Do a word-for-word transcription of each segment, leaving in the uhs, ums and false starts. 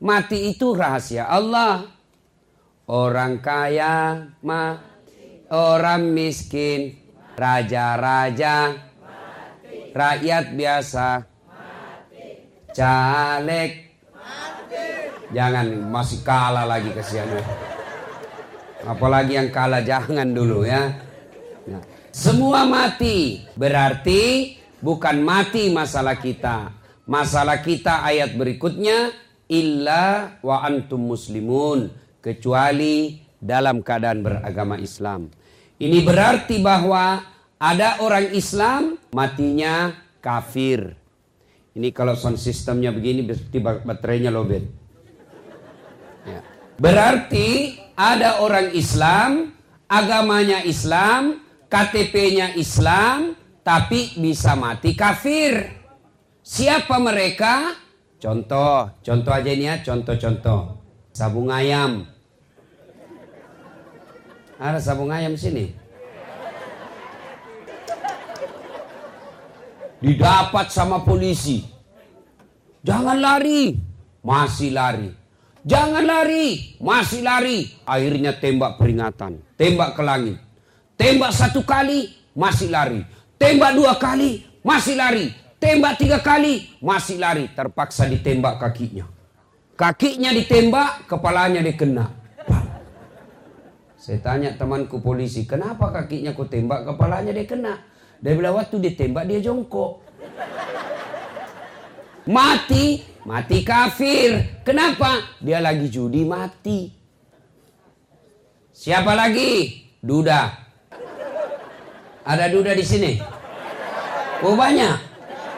Mati itu rahasia Allah. Orang kaya mati, orang miskin, raja-raja, rakyat biasa, caleg, jangan masih kalah lagi kesian. Apalagi yang kalah jangan dulu ya. Nah, semua mati, berarti bukan mati masalah kita. Masalah kita ayat berikutnya, illa wa antum muslimun, kecuali dalam keadaan beragama Islam. Ini berarti bahwa ada orang Islam matinya kafir. Ini kalau sound systemnya begini berarti baterainya lowbat. Ya. Berarti ada orang Islam, agamanya Islam, K T P-nya Islam, tapi bisa mati kafir. Siapa mereka? Contoh, contoh aja ini ya, contoh-contoh. Sabung ayam. Ada sabung ayam sini. Didapat sama polisi. Jangan lari, masih lari. Jangan lari, masih lari. Akhirnya tembak peringatan, tembak ke langit. Tembak satu kali, masih lari. Tembak dua kali, masih lari. Tembak tiga kali, masih lari. Terpaksa ditembak kakinya. Kakinya ditembak, kepalanya dikena. Saya tanya temanku polisi, kenapa kakinya kau tembak, kepalanya dikena? Dia bilang waktu ditembak dia jongkok. Mati, mati kafir. Kenapa? Dia lagi judi mati. Siapa lagi? Duda. Ada duda di sini? Oh banyak.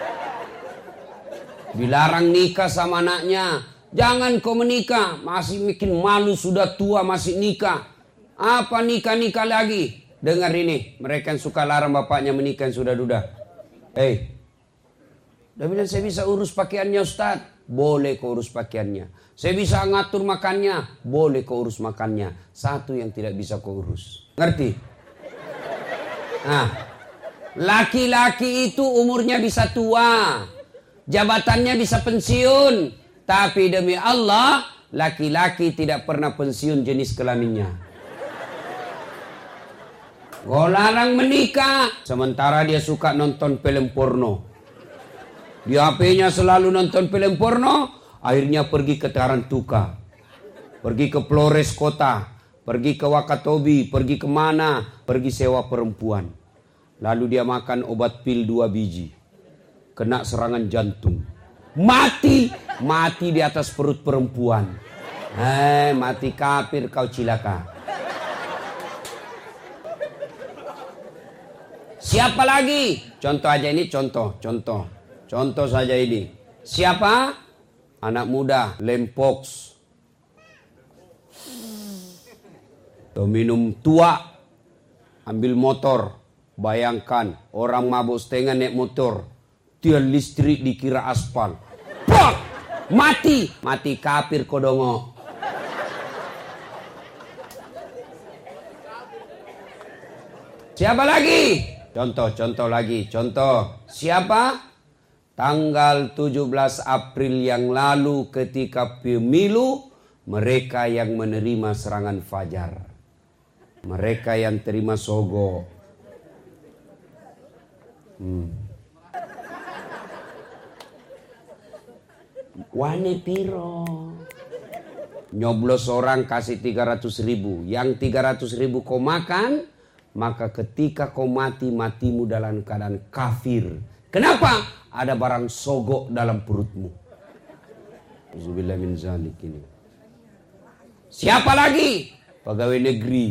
Dilarang nikah sama anaknya. Jangan kau menikah. Masih bikin malu, sudah tua masih nikah. Apa nikah-nikah lagi? Dengar ini. Mereka yang suka larang bapaknya menikah yang sudah duda. Eh. Dia bilang saya bisa urus pakaiannya Ustaz. Boleh kau urus pakaiannya. Saya bisa ngatur makannya. Boleh kau urus makannya. Satu yang tidak bisa kau urus. Ngerti? Nah. Laki-laki itu umurnya bisa tua. Jabatannya bisa pensiun. Tapi demi Allah, laki-laki tidak pernah pensiun jenis kelaminnya. Kau larang menikah, sementara dia suka nonton film porno. Di H P-nya selalu nonton film porno. Akhirnya pergi ke Tarantuka, pergi ke Flores kota, pergi ke Wakatobi, pergi kemana, pergi sewa perempuan. Lalu dia makan obat pil dua biji. Kena serangan jantung. Mati. Mati di atas perut perempuan. Eh, mati kafir kau cilaka. Siapa lagi? Contoh aja ini, contoh, contoh. Contoh saja ini. Siapa? Anak muda, Lempox. Tuh minum tua, ambil motor. Bayangkan, orang mabuk setengah naik motor. Dia listrik dikira aspal. Pok! Mati. Mati kafir kodongo. Siapa lagi? Contoh, contoh lagi. Contoh. Siapa? Tanggal tujuh belas April yang lalu ketika pemilu, mereka yang menerima serangan fajar. Mereka yang terima sogo. Hmm. Wane piro. Nyoblos orang kasih tiga ratus ribu. Yang tiga ratus ribu kau makan, maka ketika kau mati, matimu dalam keadaan kafir. Kenapa? Ada barang sogok dalam perutmu. Auzubillah min zalik ini. Siapa lagi? Pegawai negeri.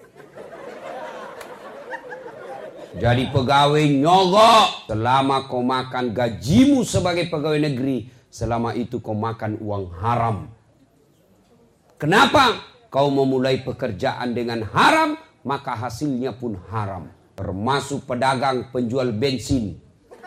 Jadi pegawai nyogok. Selama kau makan gajimu sebagai pegawai negeri, selama itu kau makan uang haram. Kenapa? Kau memulai pekerjaan dengan haram, maka hasilnya pun haram. Termasuk pedagang penjual bensin.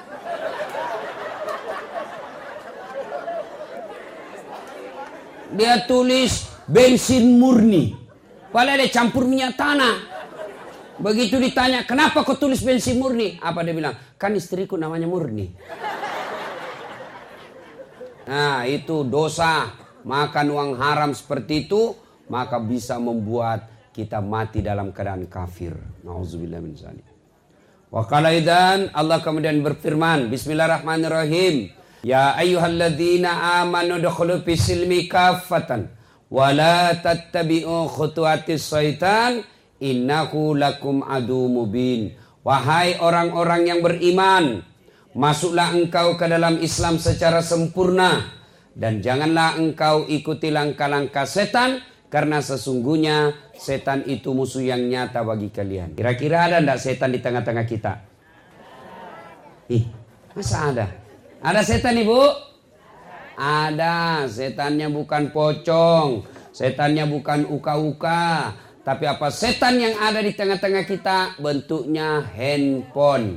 Dia tulis bensin murni. Padahal dia campur minyak tanah. Begitu ditanya, kenapa kau tulis bensin murni? Apa dia bilang? Kan istriku namanya Murni. Nah itu dosa. makan uang haram seperti itu, maka bisa membuat kita mati dalam keadaan kafir. Nauzubillah min dzalik. Wa qala idzan, Allah kemudian berfirman, bismillahirrahmanirrahim. Ya ayyuhalladzina amanu dukhulu fis silmi kaffatan wa la tattabi'u khutuwatis syaitan innahu lakum adu mubin. Wahai orang-orang yang beriman, masuklah engkau ke dalam Islam secara sempurna dan janganlah engkau ikuti langkah-langkah setan, karena sesungguhnya setan itu musuh yang nyata bagi kalian. Kira-kira ada enggak setan di tengah-tengah kita? Ih, masa ada? Ada setan, Ibu? Ada. Setannya bukan pocong, setannya bukan uka-uka. Tapi apa setan yang ada di tengah-tengah kita? Bentuknya handphone.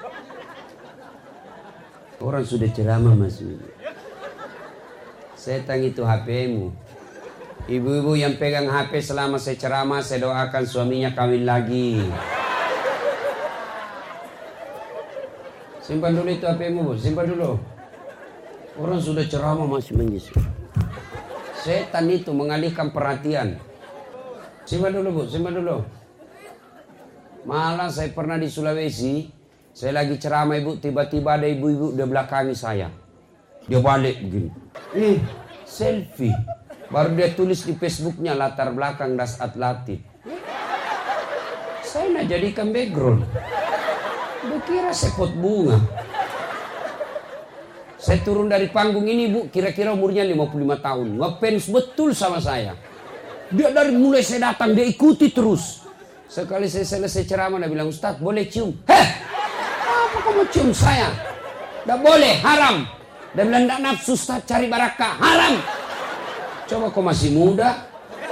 Orang sudah ceramah Mas. Setan itu H P-mu. Ibu-ibu yang pegang H P selama saya ceramah, saya doakan suaminya kawin lagi. Simpan dulu itu H P-mu, Bu. Simpan dulu. Orang sudah ceramah masih menggis. Setan itu mengalihkan perhatian. Simpan dulu, Bu, simpan dulu. Malah saya pernah di Sulawesi, saya lagi ceramah, Ibu, tiba-tiba ada ibu-ibu di belakangi saya. Dia balik begini. Eh, selfie. Baru dia tulis di Facebooknya latar belakang das atlatif. Saya nak jadikan background. Dia kira saya pot bunga. Saya turun dari panggung ini, Bu, kira-kira umurnya lima puluh lima tahun. Ngefans betul sama saya. Dia dari mulai saya datang, dia ikuti terus. Sekali saya selesai ceramah, dia bilang, Ustaz boleh cium? Heh, apa kamu cium saya? Tidak boleh, haram. Dia bilang, tidak nafsu Ustaz, cari barakah, haram. Coba kau masih muda.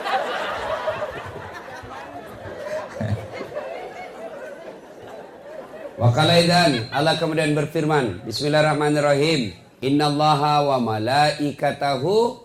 Wa qala idzan, Allah kemudian berfirman, bismillahirrahmanirrahim. Innallaha wa malaikatahu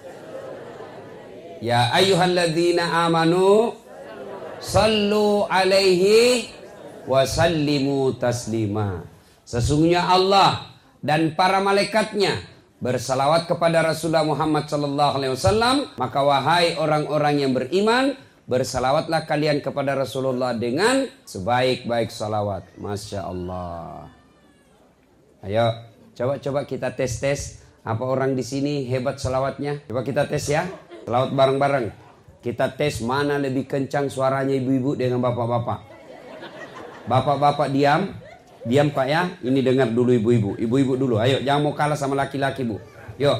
ya ayyuhalladzina amanu sallu alaihi wa sallimu taslima. Sesungguhnya Allah dan para malaikatnya bersalawat kepada Rasulullah Muhammad sallallahu alaihi wasallam, maka wahai orang-orang yang beriman, bersalawatlah kalian kepada Rasulullah dengan sebaik-baik salawat. Masya Allah. Ayo, coba-coba kita tes-tes. Apa orang di sini hebat salawatnya? Coba kita tes ya. Salawat bareng-bareng. Kita tes mana lebih kencang suaranya ibu-ibu dengan bapak-bapak. Bapak-bapak diam. Diam Pak ya. Ini dengar dulu ibu-ibu. Ibu-ibu dulu. Ayo, jangan mau kalah sama laki-laki, Bu. Yuk.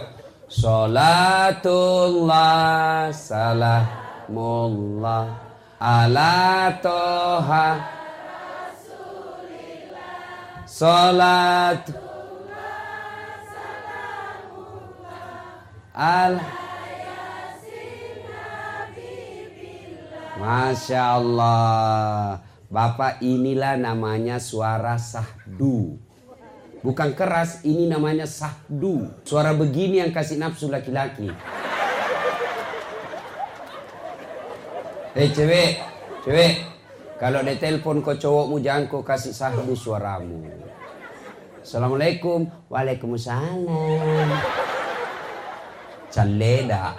Salatullah salamullah ala toha salat al Masya Allah. Bapak, inilah namanya suara sahdu. Bukan keras, ini namanya sahdu. Suara begini yang kasih nafsu laki-laki. Hei cewek, cewek, kalau dia telepon kau cowokmu jangan kau kasih sahdu suaramu. Assalamualaikum, waalaikumsalam. Caleda.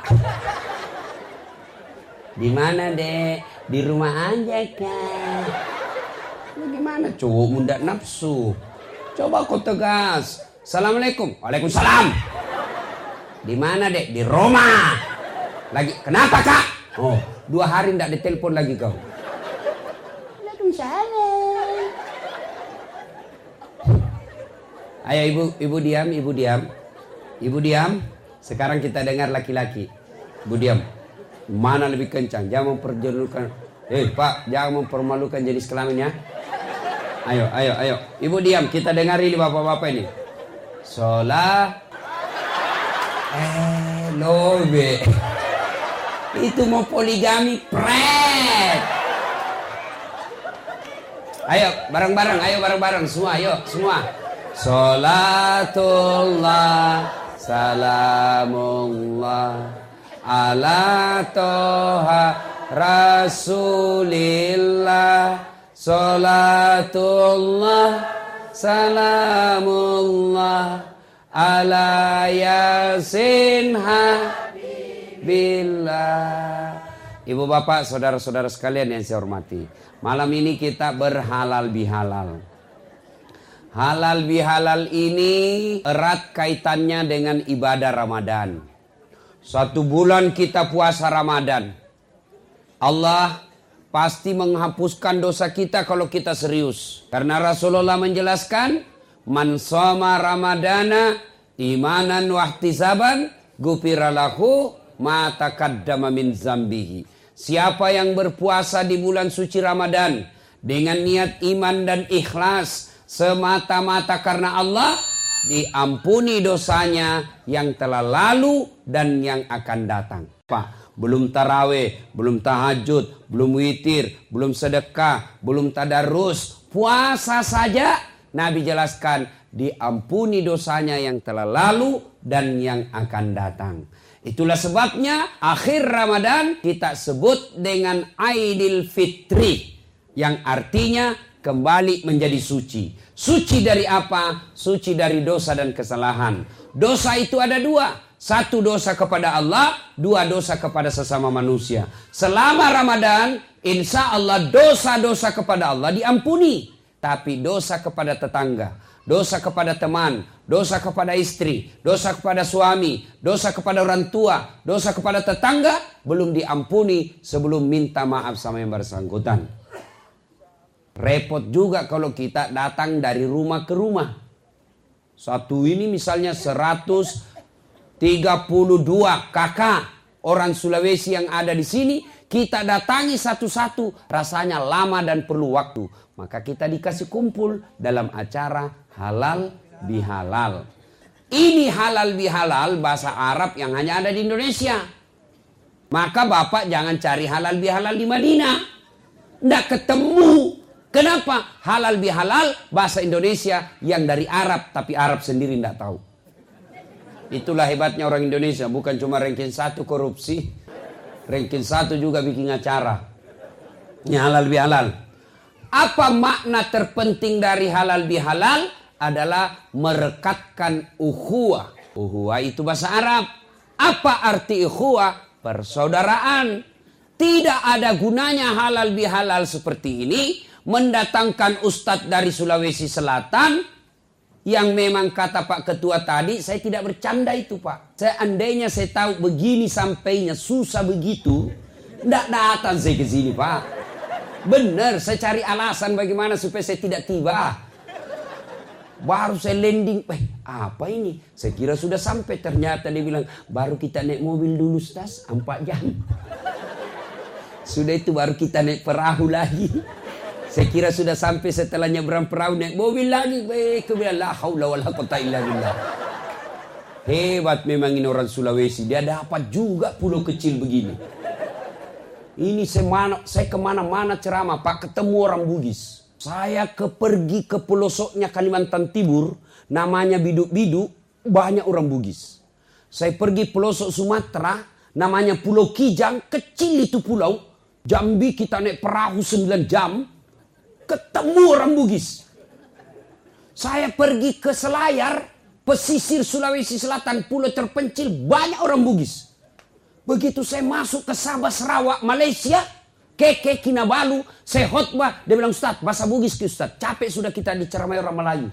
Di mana dek? Di rumah aja kan. Bagaimana cowokmu ndak nafsu? Coba kau tegas. Assalamualaikum. Waalaikumsalam. Di mana dek? Di rumah. Lagi kenapa kak? Oh, dua hari ndak ditelepon lagi kau. Waalaikumsalam. Ayo ibu, ibu diam, ibu diam. Ibu diam. Sekarang kita dengar laki-laki. Ibu diam. Mana lebih kencang? Jangan mempermalukan. Eh Pak, jangan mempermalukan jenis kelamin ya. Ayo, ayo, ayo. Ibu diam, kita dengar ini bapak-bapak ini. Sholat. Eh, lobe. Itu mau poligami, pret. Ayo, bareng-bareng, ayo bareng-bareng. Semua, ayo, semua. Sholatullah, salamullah. Ala toha rasulillah salatullah salamullah ala yasin habib billah. Ibu bapak, saudara-saudara sekalian yang saya hormati, malam ini kita berhalal bihalal. Halal bihalal ini erat kaitannya dengan ibadah Ramadan. Satu bulan kita puasa Ramadan, Allah pasti menghapuskan dosa kita kalau kita serius. Karena Rasulullah menjelaskan, man shoma ramadana imanan wahtisaban ghufira lahu ma taqaddama min zambihi. Siapa yang berpuasa di bulan suci Ramadan dengan niat iman dan ikhlas semata-mata karena Allah, diampuni dosanya yang telah lalu dan yang akan datang. Pak, belum taraweh, belum tahajud, belum witir, belum sedekah, belum tadarus, puasa saja Nabi jelaskan diampuni dosanya yang telah lalu dan yang akan datang. Itulah sebabnya akhir Ramadan kita sebut dengan Aidil Fitri, yang artinya kembali menjadi suci. Suci dari apa? Suci dari dosa dan kesalahan. Dosa itu ada dua. Satu dosa kepada Allah, dua dosa kepada sesama manusia. Selama Ramadan, insya Allah dosa-dosa kepada Allah diampuni. Tapi dosa kepada tetangga, dosa kepada teman, dosa kepada istri, dosa kepada suami, dosa kepada orang tua, dosa kepada tetangga belum diampuni sebelum minta maaf sama yang bersangkutan. Repot juga kalau kita datang dari rumah ke rumah. Satu ini misalnya seratus tiga puluh dua kakak orang Sulawesi yang ada di sini, kita datangi satu-satu, rasanya lama dan perlu waktu. Maka kita dikasih kumpul dalam acara halal bihalal. Ini halal bihalal bahasa Arab yang hanya ada di Indonesia. Maka Bapak jangan cari halal bihalal di Madinah. Nggak ketemu. Kenapa? Halal bihalal bahasa Indonesia yang dari Arab, tapi Arab sendiri nggak tahu. Itulah hebatnya orang Indonesia, bukan cuma ranking satu korupsi, ranking satu juga bikin acara. Ini halal bihalal. Apa makna terpenting dari halal bihalal? Adalah merekatkan ukhuwah. Ukhuwah itu bahasa Arab. Apa arti ukhuwah? Persaudaraan. Tidak ada gunanya halal bihalal seperti ini mendatangkan ustadz dari Sulawesi Selatan yang memang kata Pak Ketua tadi, saya tidak bercanda itu Pak. Seandainya saya tahu begini sampainya susah begitu, tidak datang saya ke sini Pak. Benar, saya cari alasan bagaimana supaya saya tidak tiba. Baru saya landing, eh apa ini? Saya kira sudah sampai, ternyata dia bilang baru kita naik mobil dulu Stas, empat jam. Sudah itu baru kita naik perahu lagi. Saya kira sudah sampai, setelah nyebrang perahu naik mobil lagi. Eh, kemudian la haula wala quwwata illa billah. Hebat memang ini orang Sulawesi. Dia dapat juga pulau kecil begini. Ini saya, saya kemana-mana ceramah Pak, ketemu orang Bugis. Saya ke pergi ke pelosoknya Kalimantan Timur, namanya Biduk-Biduk, banyak orang Bugis. Saya pergi pelosok Sumatera, namanya Pulau Kijang, kecil itu pulau. Jambi kita naik perahu sembilan jam. Ketemu orang Bugis. Saya pergi ke Selayar, pesisir Sulawesi Selatan, pulau terpencil, banyak orang Bugis. Begitu saya masuk ke Sabah, Sarawak, Malaysia, Keke, Kinabalu, saya khotbah, dia bilang Ustaz, bahasa Bugis ke Ustaz, capek sudah kita diceramai orang Melayu.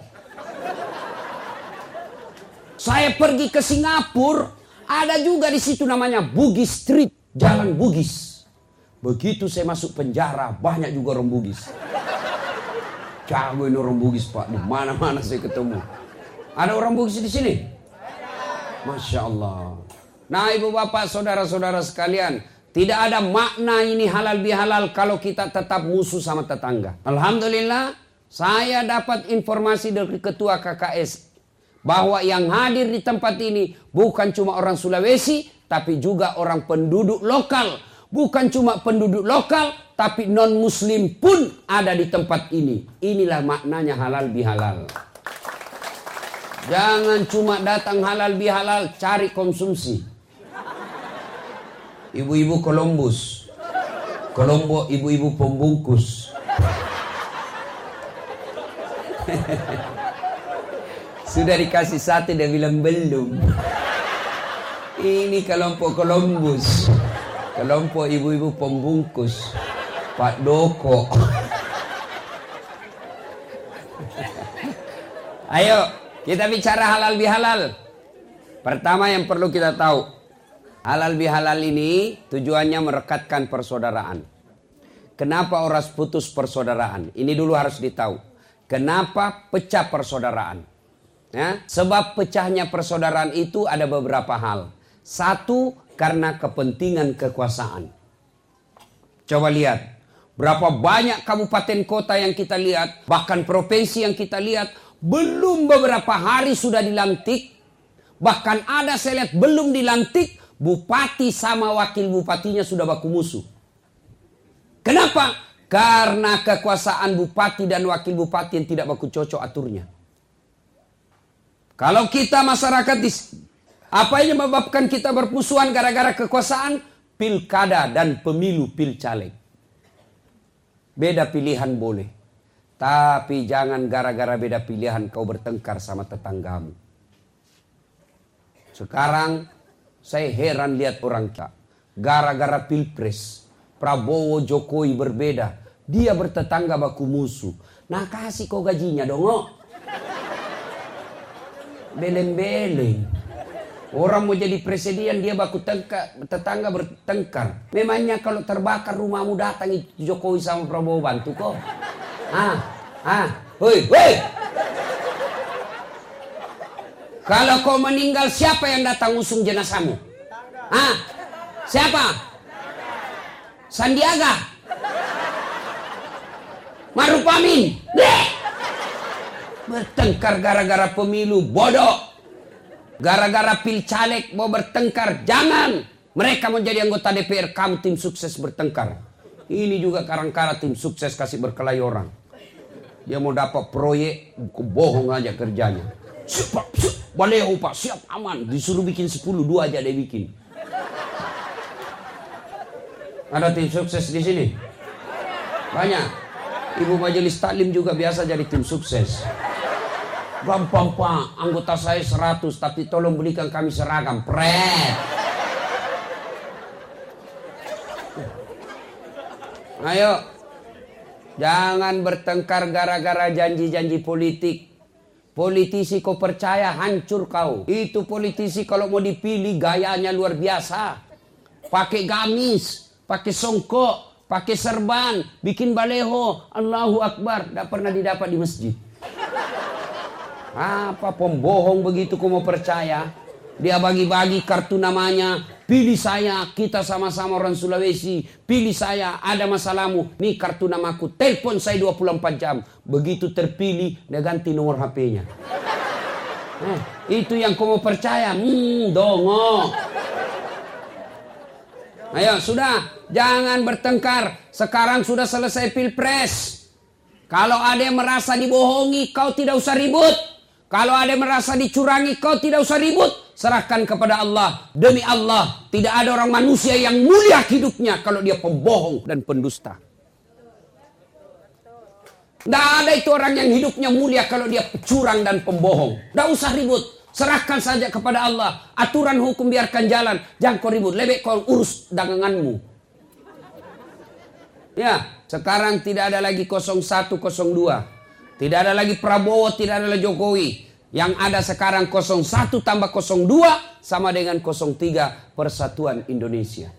Saya pergi ke Singapura, ada juga di situ namanya Bugis Street, Jalan Bugis. Begitu saya masuk penjara, banyak juga orang Bugis. Jago ini orang Bugis Pak, di mana-mana saya ketemu. Ada orang Bugis di sini? Masya Allah. Nah ibu bapak saudara-saudara sekalian, tidak ada makna ini halal bihalal kalau kita tetap musuh sama tetangga. Alhamdulillah, saya dapat informasi dari ketua K K S bahwa yang hadir di tempat ini bukan cuma orang Sulawesi, tapi juga orang penduduk lokal. Bukan cuma penduduk lokal, tapi non-muslim pun ada di tempat ini. Inilah maknanya halal bihalal. Jangan cuma datang halal bihalal, cari konsumsi. Ibu-ibu Columbus, Kolombo ibu-ibu pembungkus. Sudah dikasih sate, dia bilang belum. Ini kelompok Columbus, kelompok ibu-ibu pembungkus, Pak Doko. Ayo kita bicara halal bihalal. Pertama yang perlu kita tahu, halal bihalal ini tujuannya merekatkan persaudaraan. Kenapa orang putus persaudaraan? Ini dulu harus ditahu. Kenapa pecah persaudaraan? Ya, sebab pecahnya persaudaraan itu ada beberapa hal. Satu, karena kepentingan kekuasaan. Coba lihat, berapa banyak kabupaten kota yang kita lihat, bahkan provinsi yang kita lihat, belum beberapa hari sudah dilantik. Bahkan ada saya lihat belum dilantik, bupati sama wakil bupatinya sudah baku musuh. Kenapa? Karena kekuasaan bupati dan wakil bupati yang tidak baku cocok aturnya. Kalau kita masyarakat di apa yang menyebabkan kita bermusuhan gara-gara kekuasaan? Pilkada dan pemilu pilcaleg. Beda pilihan boleh. Tapi jangan gara-gara beda pilihan kau bertengkar sama tetanggamu. Sekarang saya heran lihat orang tak. Gara-gara pilpres. Prabowo Jokowi berbeda. Dia bertetangga baku musuh. Nah kasih kau gajinya dong. Oh. Beleng-beleng. Orang mau jadi presiden dia baku tengka, tetangga bertengkar. Memangnya kalau terbakar rumahmu datang Jokowi sama Prabowo bantu kok. Ah, ah, hoi, hoi. Kalau kau meninggal siapa yang datang usung jenazahmu? Ah, siapa? Sandiaga. Maruf Amin. Bertengkar gara-gara pemilu bodoh. Gara-gara pilcaleg mau bertengkar, jangan. Mereka mau jadi anggota D P R, kamu tim sukses bertengkar. Ini juga kadang-kadang tim sukses kasih berkelahi orang. Dia mau dapat proyek, bohong aja kerjanya. Siap, siap, baleho pak, siap, aman. Disuruh bikin sepuluh, dua aja dia bikin. Ada tim sukses di sini? Banyak. Ibu majelis taklim juga biasa jadi tim sukses. Gampang pak, anggota saya seratus, tapi tolong belikan kami seragam. Pret. Ayo, jangan bertengkar gara-gara janji-janji politik. Politisi kau percaya hancur kau. Itu politisi kalau mau dipilih gayanya luar biasa. Pakai gamis, pakai songkok, pakai serban, bikin baleho, Allahu Akbar. Tidak pernah didapat di masjid. Apa pembohong begitu kau mau percaya? Dia bagi-bagi kartu namanya. Pilih saya, kita sama-sama orang Sulawesi. Pilih saya, ada masalahmu. Nih kartu namaku, telepon saya dua puluh empat jam. Begitu terpilih, dia ganti nomor H P-nya. Eh, itu yang kau mau percaya? Hmm, dongo. Ayo, sudah. Jangan bertengkar. Sekarang sudah selesai pilpres. Kalau ada yang merasa dibohongi, kau tidak usah ribut. Kalau ada yang merasa dicurangi, kau tidak usah ribut. Serahkan kepada Allah. Demi Allah, tidak ada orang manusia yang mulia hidupnya kalau dia pembohong dan pendusta. Tidak ada itu orang yang hidupnya mulia kalau dia curang dan pembohong. Tidak usah ribut. Serahkan saja kepada Allah. Aturan hukum biarkan jalan. Jangan kau ribut. Lebih kau urus daganganmu. Ya, sekarang tidak ada lagi nol satu nol dua. Tidak ada lagi Prabowo, tidak ada lagi Jokowi. Yang ada sekarang nol satu tambah nol dua sama dengan nol tiga Persatuan Indonesia.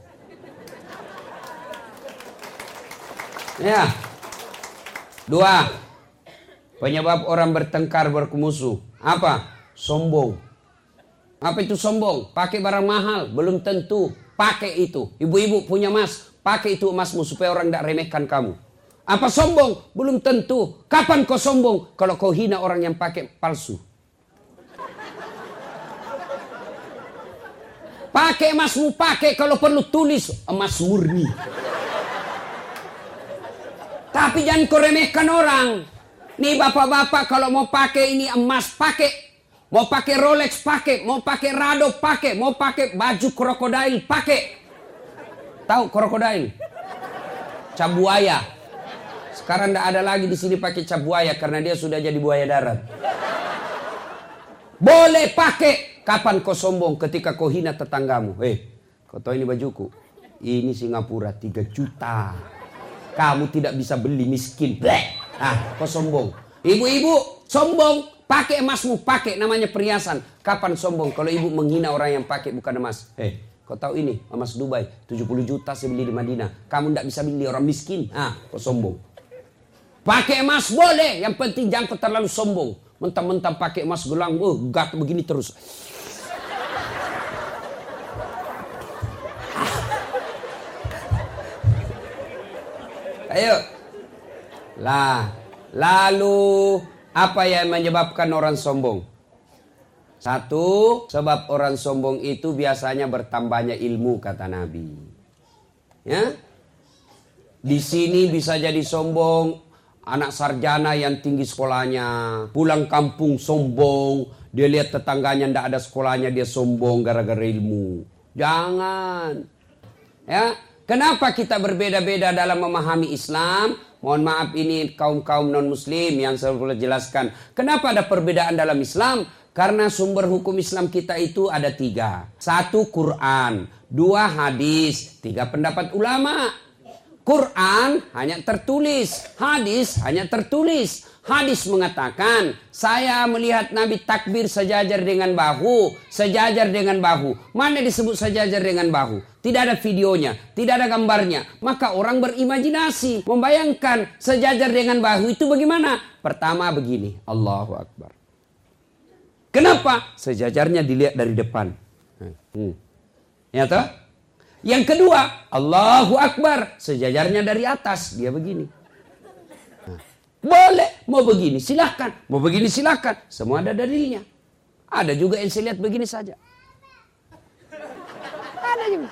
Ya. Dua. Penyebab orang bertengkar bermusuh. Apa? Sombong. Apa itu sombong? Pakai barang mahal, belum tentu. Pakai itu. Ibu-ibu punya emas, pakai itu emasmu supaya orang tidak remehkan kamu. Apa sombong? Belum tentu. Kapan kau sombong? Kalau kau hina orang yang pakai palsu. Pakai emasmu, pakai kalau perlu tulis emas murni. Tapi jangan kau remehkan orang. Nih bapak-bapak kalau mau pakai ini emas pakai. Mau pakai Rolex pakai. Mau pakai Rado pakai. Mau pakai baju krokodil pakai. Tahu krokodil? Cabuaya. Sekarang tidak ada lagi di sini pakai cap buaya karena dia sudah jadi buaya darat. Boleh pakai Kapan kau sombong? Ketika kau hina tetanggamu. Eh, kau tahu ini bajuku? Ini Singapura tiga juta. Kamu tidak bisa beli, miskin. Bleh. Ah, kau sombong. Ibu-ibu sombong. Pakai emasmu, pakai namanya perhiasan. Kapan sombong? Kalau ibu menghina orang yang pakai bukan emas. Eh, kau tahu ini emas Dubai tujuh puluh juta saya beli di Madinah. Kamu tidak bisa beli, orang miskin. Ah, kau sombong. Pakai emas boleh, yang penting jangan kau terlalu sombong. Mentang-mentang pakai emas gelang, oh, gak begini terus. Ayo. Lah, lalu apa yang menyebabkan orang sombong? Satu, sebab orang sombong itu biasanya bertambahnya ilmu, kata Nabi. Ya? Di sini bisa jadi sombong anak sarjana yang tinggi sekolahnya, pulang kampung sombong, dia lihat tetangganya ndak ada sekolahnya, dia sombong gara-gara ilmu. Jangan. Ya, kenapa kita berbeda-beda dalam memahami Islam? Mohon maaf, ini kaum-kaum non-muslim yang saya boleh jelaskan. Kenapa ada perbedaan dalam Islam? Karena sumber hukum Islam kita itu ada tiga. Satu, Quran. Dua, hadis. Tiga, pendapat ulama. Quran hanya tertulis. Hadis hanya tertulis. Hadis mengatakan, saya melihat Nabi takbir sejajar dengan bahu. Sejajar dengan bahu. Mana disebut sejajar dengan bahu? Tidak ada videonya, tidak ada gambarnya. Maka orang berimajinasi, membayangkan sejajar dengan bahu itu bagaimana? Pertama begini, Allahu Akbar. Kenapa? Sejajarnya dilihat dari depan. Hmm. Ya toh? Yang kedua, Allahu Akbar. Sejajarnya dari atas, dia begini. Nah, boleh, mau begini silahkan, mau begini silahkan. Semua ada dalilnya. Ada juga yang saya lihat begini saja. Ada juga.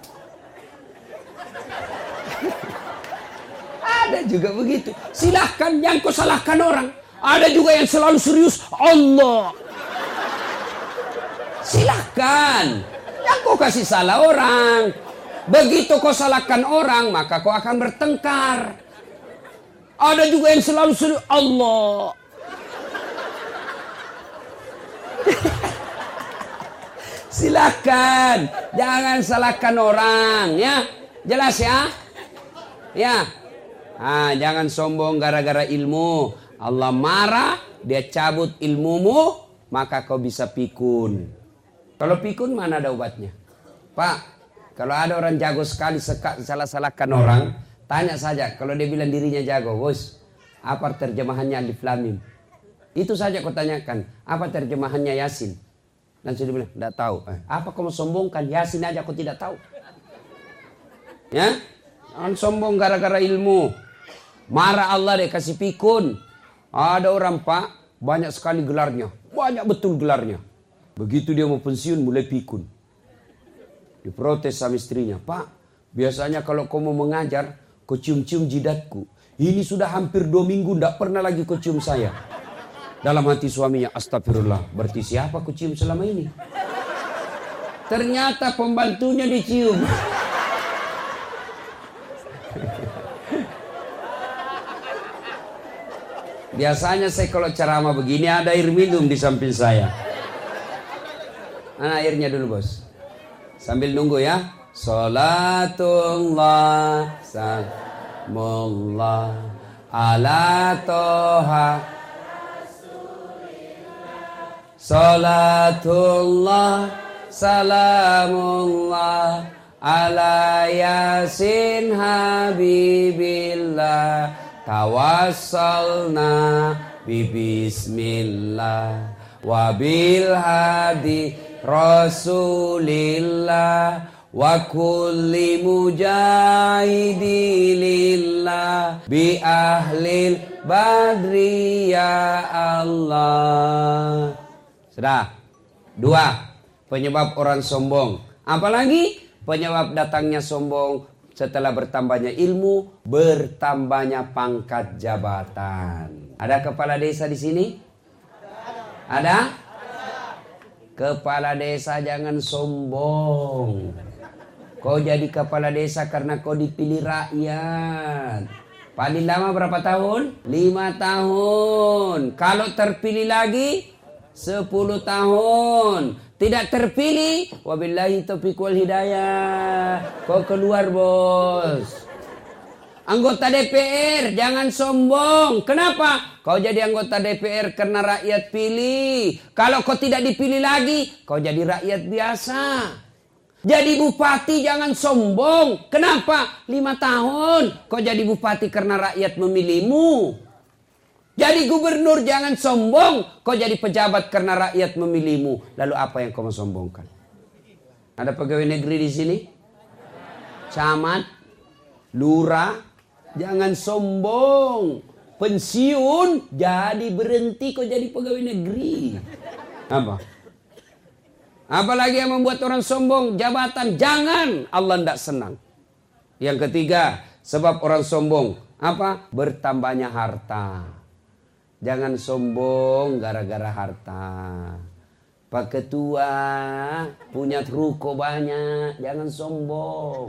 Ada juga begitu. Silahkan, jangan kau salahkan orang. Ada juga yang selalu serius. Allah. Silahkan. Jangan kau kasih salah orang. Begitu kau salahkan orang, maka kau akan bertengkar. Ada juga yang selalu serius. Allah. Silahkan. Jangan salahkan orang. Ya. Jelas ya? Ya. Ah, jangan sombong gara-gara ilmu. Allah marah, dia cabut ilmumu, maka kau bisa pikun. Kalau pikun mana ada obatnya? Pak, kalau ada orang jago sekali salah-salahkan orang, tanya saja. Kalau dia bilang dirinya jago, bos, apa terjemahannya Alif Lam Mim? Itu saja kau tanyakan. Apa terjemahannya Yasin? Dan sudah bilang, tidak tahu. Eh, apa kau mau sombongkan? Yasin aja kau tidak tahu. Ya, jangan sombong gara-gara ilmu. Marah Allah deh, kasih pikun. Ada orang pak, banyak sekali gelarnya. Banyak betul gelarnya. Begitu dia mau pensiun, mulai pikun. Diprotes sama istrinya. Pak, biasanya kalau kau mau mengajar, kau cium-cium jidatku. Ini sudah hampir dua minggu, tidak pernah lagi kau cium saya. Dalam hati suaminya, astagfirullah. Berarti siapa kau cium selama ini? Ternyata pembantunya dicium. Biasanya saya kalau ceramah begini ada air minum di samping saya. Mana airnya dulu bos? Sambil nunggu ya. Salatullah salamullah ala toha. Salatullah salamullah ala yasin habibillah. Tawassalna bi bismillah wa bil hadi rasulillah wa kulli mujahidi lillah bi ahlil badri ya Allah. Sudah. Dua, penyebab orang sombong. Apalagi penyebab datangnya sombong setelah bertambahnya ilmu, bertambahnya pangkat jabatan. Ada kepala desa di sini? Ada? Kepala desa jangan sombong. Kau jadi kepala desa karena kau dipilih rakyat. Paling lama berapa tahun? Lima tahun. Kalau terpilih lagi, sepuluh tahun. Tidak terpilih, wabillahi taufiq wal hidayah. Kau keluar, bos. Anggota D P R, jangan sombong. Kenapa? Kau jadi anggota D P R karena rakyat pilih. Kalau kau tidak dipilih lagi, kau jadi rakyat biasa. Jadi bupati jangan sombong. Kenapa? Lima tahun. Kau jadi bupati karena rakyat memilihmu. Jadi gubernur jangan sombong. Kau jadi pejabat karena rakyat memilihmu. Lalu apa yang kau mau sombongkan? Ada pegawai negeri di sini? Camat? Lurah? Jangan sombong. Pensiun jadi berhenti kau jadi pegawai negeri. Apa? Apalagi yang membuat orang sombong? Jabatan. Jangan. Allah tidak senang. Yang ketiga, sebab orang sombong. Apa? Bertambahnya harta. Jangan sombong gara-gara harta. Pak Ketua punya ruko banyak. Jangan sombong.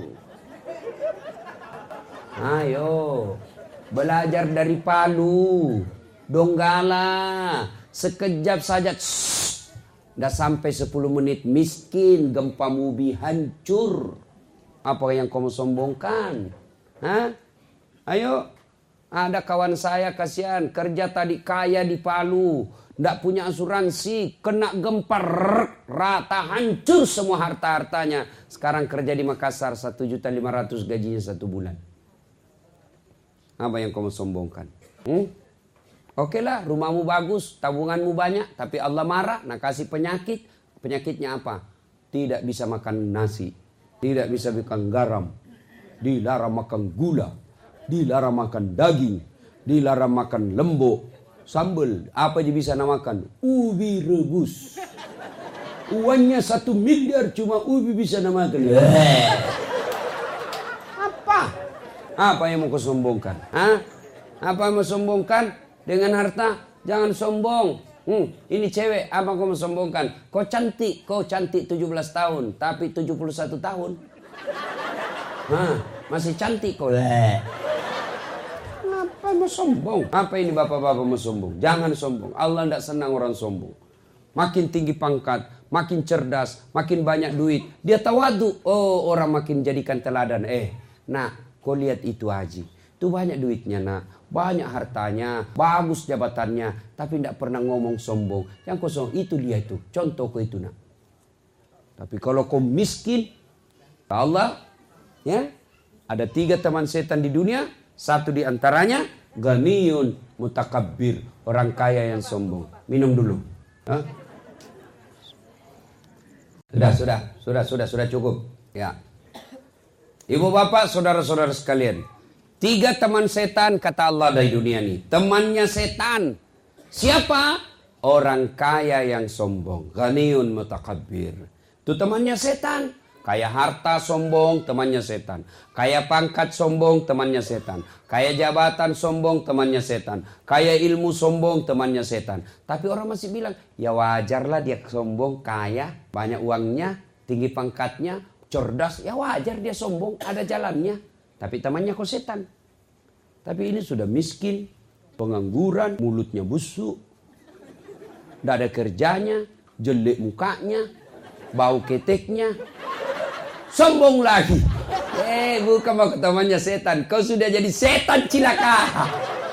Ayo. Belajar dari Palu. Donggala. Sekejap saja. Dah sampai sepuluh menit miskin. Gempa bumi hancur. Apa yang kamu sombongkan? Hah? Ayo. Ada kawan saya kasihan. Kerja tadi kaya di Palu. Nggak punya asuransi. Kena gempa. Rata hancur semua harta-hartanya. Sekarang kerja di Makassar. satu juta lima ratus gajinya satu bulan. Apa yang kamu sombongkan? Hmm? Oke lah, rumahmu bagus, tabunganmu banyak, tapi Allah marah, nak kasih penyakit. Penyakitnya apa? Tidak bisa makan nasi, tidak bisa makan garam, dilarang makan gula, dilarang makan daging, dilarang makan lembok, sambal. Apa dia bisa namakan? Ubi rebus. Uangnya satu miliar cuma ubi bisa namakan. Apa yang mau kau sombongkan? Hah? Apa yang mau sombongkan dengan harta? Jangan sombong. Hmm, ini cewek, apa kau mau sombongkan? Kau cantik, kau cantik tujuh belas tahun, tapi tujuh puluh satu tahun. Hah, masih cantik kau. Apa mau sombong? Apa ini bapak-bapak mau sombong? Jangan sombong. Allah tidak senang orang sombong. Makin tinggi pangkat, makin cerdas, makin banyak duit. Dia tawadu. Oh, orang makin jadikan teladan. Eh, nah. Kau lihat itu haji. Itu banyak duitnya nak. Banyak hartanya. Bagus jabatannya. Tapi tidak pernah ngomong sombong. Yang kau sombong itu dia itu. Contoh kau itu nak. Tapi kalau kau miskin. Allah. Ya. Ada tiga teman setan di dunia. Satu di antaranya. Ganiyun mutakabbir. Orang kaya yang sombong. Minum dulu. Hah? Sudah, sudah. Sudah, sudah, sudah cukup. Ya. Ibu bapak, saudara-saudara sekalian. Tiga teman setan kata Allah dari dunia ini. Temannya setan. Siapa? Orang kaya yang sombong. Ghaniyun mutakabbir. Itu temannya setan. Kaya harta sombong, temannya setan. Kaya pangkat sombong, temannya setan. Kaya jabatan sombong, temannya setan. Kaya ilmu sombong, temannya setan. Tapi orang masih bilang, ya wajarlah dia sombong, kaya, banyak uangnya, tinggi pangkatnya, cerdas, ya wajar dia sombong, ada jalannya. Tapi temannya kok setan. Tapi ini sudah miskin, pengangguran, mulutnya busuk, tidak ada kerjanya, jelek mukanya, bau keteknya, sombong lagi. Eh, bukan mau temannya setan, kau sudah jadi setan cilaka.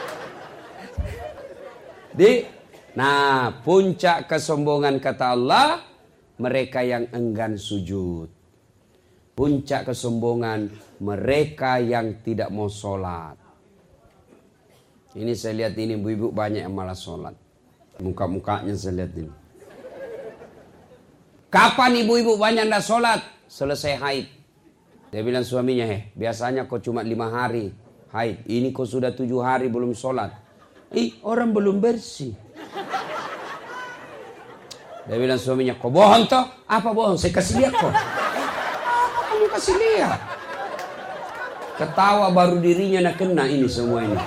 Di, nah puncak kesombongan kata Allah, mereka yang enggan sujud. Puncak kesombongan mereka yang tidak mau sholat. Ini saya lihat ini ibu-ibu banyak yang malas sholat. Muka-mukanya saya lihat ini. Kapan ibu-ibu banyak tidak sholat? Selesai haid. Dia bilang suaminya, eh biasanya kau cuma lima hari haid. Ini kau sudah tujuh hari belum sholat. Ih orang belum bersih. Dia bilang suaminya, kau bohong toh? Apa bohong? Saya kasih lihat kau. Kasih lihat. Ketawa baru dirinya nak kena ini semua ini.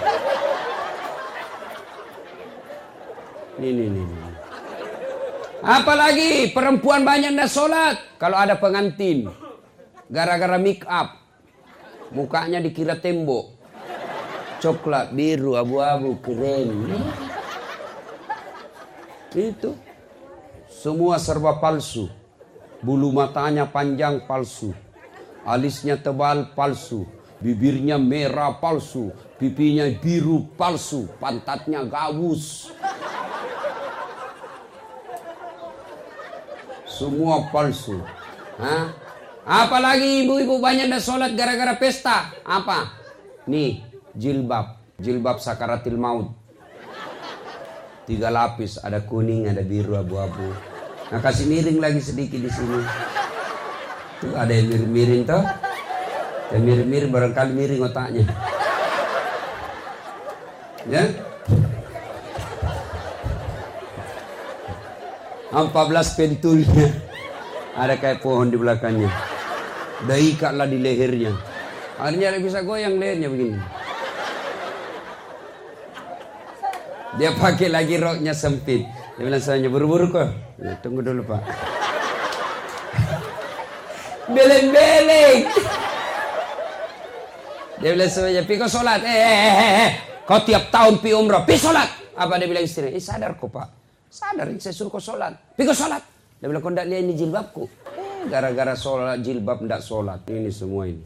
Ini, ini, ini. Apalagi perempuan banyak ndak sholat. Kalau ada pengantin. Gara-gara make up. Mukanya dikira tembok. Coklat, biru, abu-abu, keren. Itu. Semua serba palsu. Bulu matanya panjang palsu. Alisnya tebal palsu. Bibirnya merah palsu. Pipinya biru palsu. Pantatnya gawus. Semua palsu. Hah? Apalagi ibu-ibu banyak dah sholat gara-gara pesta. Apa? Nih, jilbab. Jilbab sakaratil maut. Tiga lapis, ada kuning, ada biru, abu-abu. Nah, kasih miring lagi sedikit di sini. Tuh ada yang miring-miring tuh. Yang miring-miring barangkali miring otaknya. Ya. empat belas pentulnya. Ada kayak pohon di belakangnya. Udah ikatlah di lehernya. Akhirnya bisa goyang lehernya begini. Dia pakai lagi roknya sempit. Dia bilang saya buru-buru kok. Ya, tunggu dulu pak. Beleng-beleng. Dia bilang saya pi kau sholat. Eh, eh, eh, eh. Kau tiap tahun pi umrah. Pi sholat. Apa dia bilang istri? Eh sadar kok pak. Sadar saya suruh kau sholat. Pi kau sholat. Dia bilang kau tidak lihat ini jilbabku. Eh gara-gara sholat jilbab tidak sholat. Ini semua ini.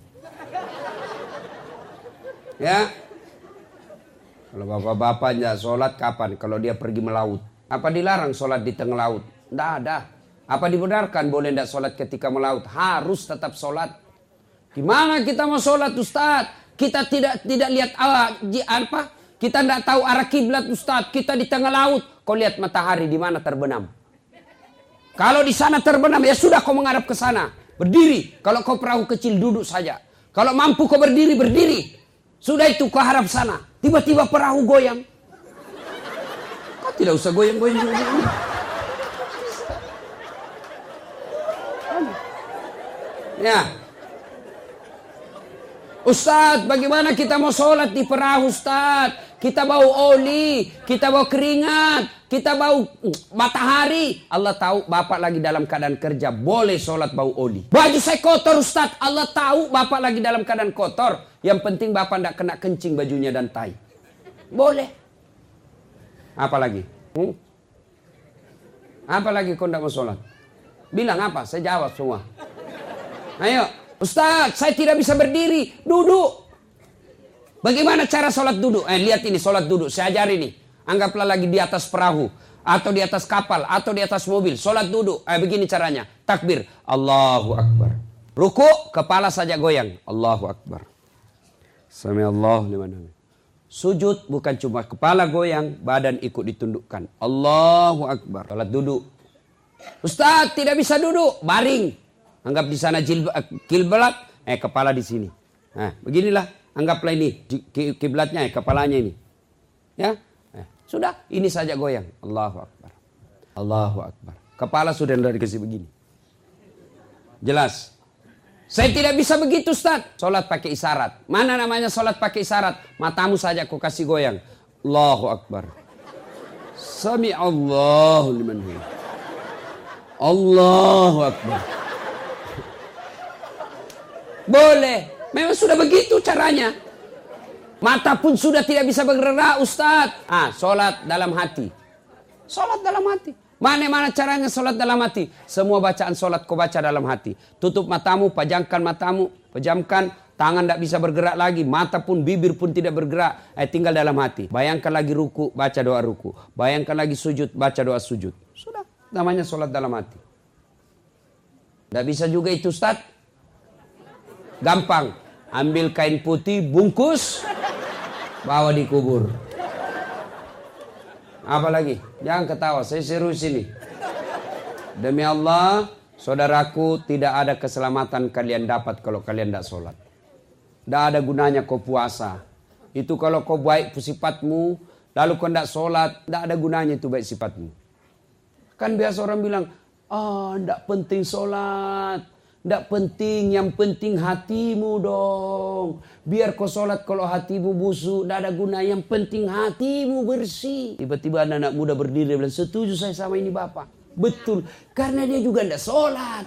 Ya. Kalau bapak-bapak tidak sholat kapan? Kalau dia pergi melaut. Apa dilarang sholat di tengah laut? Tidak ada. Apa dibenarkan boleh tidak sholat ketika melaut? Harus tetap sholat. Gimana kita mau sholat Ustaz? Kita tidak tidak lihat uh, apa? Kita tidak tahu arah kiblat Ustaz. Kita di tengah laut. Kau lihat matahari di mana terbenam? Kalau di sana terbenam ya sudah kau menghadap ke sana. Berdiri. Kalau kau perahu kecil duduk saja. Kalau mampu kau berdiri berdiri. Sudah itu kau harap sana. Tiba-tiba perahu goyang. Kau tidak usah goyang-goyang. Ya. Ustadz, bagaimana kita mau sholat di perahu Ustadz? Kita bau oli, kita bau keringat, kita bau matahari. Allah tahu bapak lagi dalam keadaan kerja, boleh sholat bau oli. Baju saya kotor Ustadz, Allah tahu bapak lagi dalam keadaan kotor. Yang penting bapak tidak kena kencing bajunya dan tai. Boleh. Apa lagi? Hmm? Apa lagi kau tidak mau sholat? Bilang apa? Saya jawab semua. Ayo. Ustaz, saya tidak bisa berdiri. Duduk. Bagaimana cara sholat duduk? Eh, lihat ini sholat duduk. Saya ajari nih. Anggaplah lagi di atas perahu. Atau di atas kapal. Atau di atas mobil. Sholat duduk. Eh, begini caranya. Takbir. Allahu Akbar. Ruku, kepala saja goyang. Allahu Akbar. Sami'allahu liman hamid. Sujud bukan cuma kepala goyang. Badan ikut ditundukkan. Allahu Akbar. Sholat duduk. Ustaz, tidak bisa duduk. Baring. Anggap di sana kiblat, eh kepala di sini. Nah, beginilah, anggaplah ini kiblatnya, eh kepalanya ini. Ya, eh, sudah, ini saja goyang. Allahu Akbar, Allahu Akbar. Kepala sudah dikasih begini. Jelas. Saya tidak bisa begitu, Ustaz. Sholat pakai isyarat. Mana namanya sholat pakai isyarat? Matamu saja kau kasih goyang. Allahu Akbar. Sami Allahu liman hamid. Allahu Akbar. Boleh. Memang sudah begitu caranya. Mata pun sudah tidak bisa bergerak Ustaz. Ah, sholat dalam hati. Sholat dalam hati. Mana-mana caranya sholat dalam hati. Semua bacaan sholat kau baca dalam hati. Tutup matamu, pejamkan matamu. Pejamkan, tangan tidak bisa bergerak lagi. Mata pun, bibir pun tidak bergerak. Eh, tinggal dalam hati. Bayangkan lagi ruku, baca doa ruku. Bayangkan lagi sujud, baca doa sujud. Sudah, namanya sholat dalam hati. Tidak bisa juga itu Ustaz. Gampang, ambil kain putih, bungkus, bawa dikubur. Apa lagi? Jangan ketawa, saya serius ini. Demi Allah, saudaraku, tidak ada keselamatan kalian dapat kalau kalian tidak sholat. Tidak ada gunanya kau puasa. Itu kalau kau baik sifatmu, lalu kau tidak sholat, tidak ada gunanya itu baik sifatmu. Kan biasa orang bilang, ah, tidak penting sholat. Tidak penting, yang penting hatimu dong. Biar kau sholat kalau hatimu busuk, tidak ada guna. Yang penting hatimu bersih. Tiba-tiba anak-anak muda berdiri dan bilang, setuju saya sama ini Bapak. Betul, karena dia juga tidak sholat.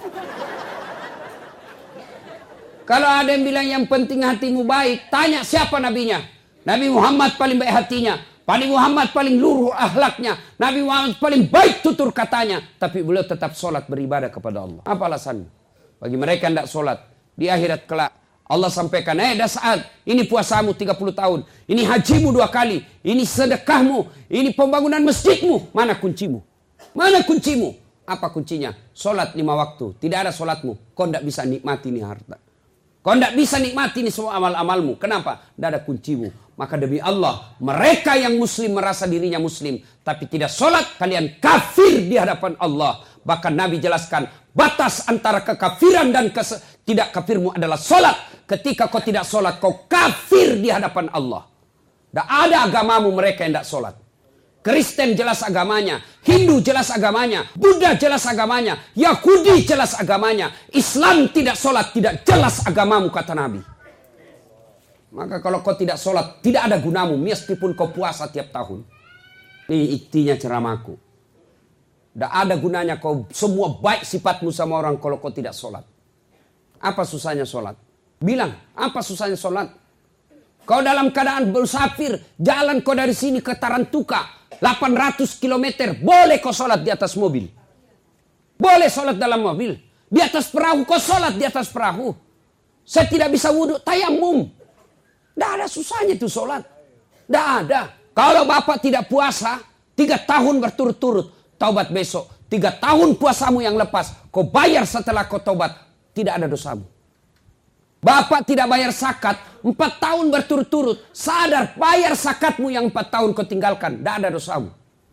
Kalau ada yang bilang yang penting hatimu baik, tanya siapa nabinya. Nabi Muhammad paling baik hatinya. Nabi Muhammad paling luruh akhlaknya. Nabi Muhammad paling baik tutur katanya. Tapi beliau tetap sholat beribadah kepada Allah. Apa alasannya? Bagi mereka yang tidak sholat. Di akhirat kelak. Allah sampaikan, eh dah saat. Ini puasamu tiga puluh tahun. Ini hajimu dua kali. Ini sedekahmu. Ini pembangunan masjidmu. Mana kuncimu? Mana kuncimu? Apa kuncinya? Sholat lima waktu. Tidak ada sholatmu. Kau tidak bisa nikmati ini harta. Kau tidak bisa nikmati ini semua amal-amalmu. Kenapa? Tidak ada kuncimu. Maka demi Allah, mereka yang muslim merasa dirinya muslim, tapi tidak sholat, kalian kafir di hadapan Allah. Bahkan Nabi jelaskan, batas antara kekafiran dan tidak kafirmu adalah sholat. Ketika kau tidak sholat, kau kafir di hadapan Allah. Tidak ada agamamu mereka yang tidak sholat. Kristen jelas agamanya, Hindu jelas agamanya, Buddha jelas agamanya, Yahudi jelas agamanya. Islam tidak sholat, tidak jelas agamamu, kata Nabi. Maka kalau kau tidak sholat, tidak ada gunamu meskipun kau puasa tiap tahun. Ini intinya ceramahku. Tidak ada gunanya kau semua baik sifatmu sama orang kalau kau tidak sholat. Apa susahnya sholat? Bilang, apa susahnya sholat? Kau dalam keadaan bersafir, jalan kau dari sini ke Tarantuka, delapan ratus kilometer, boleh kau sholat di atas mobil. Boleh sholat dalam mobil. Di atas perahu, kau sholat di atas perahu. Saya tidak bisa wudhu, tayamum. Tidak ada susahnya itu sholat. Tidak ada. Kalau bapak tidak puasa, tiga tahun berturut-turut, taubat besok. Tiga tahun puasamu yang lepas, kau bayar setelah kau taubat, tidak ada dosamu. Bapak tidak bayar zakat, empat tahun berturut-turut, sadar bayar zakatmu yang empat tahun kau tinggalkan, tidak ada dosamu.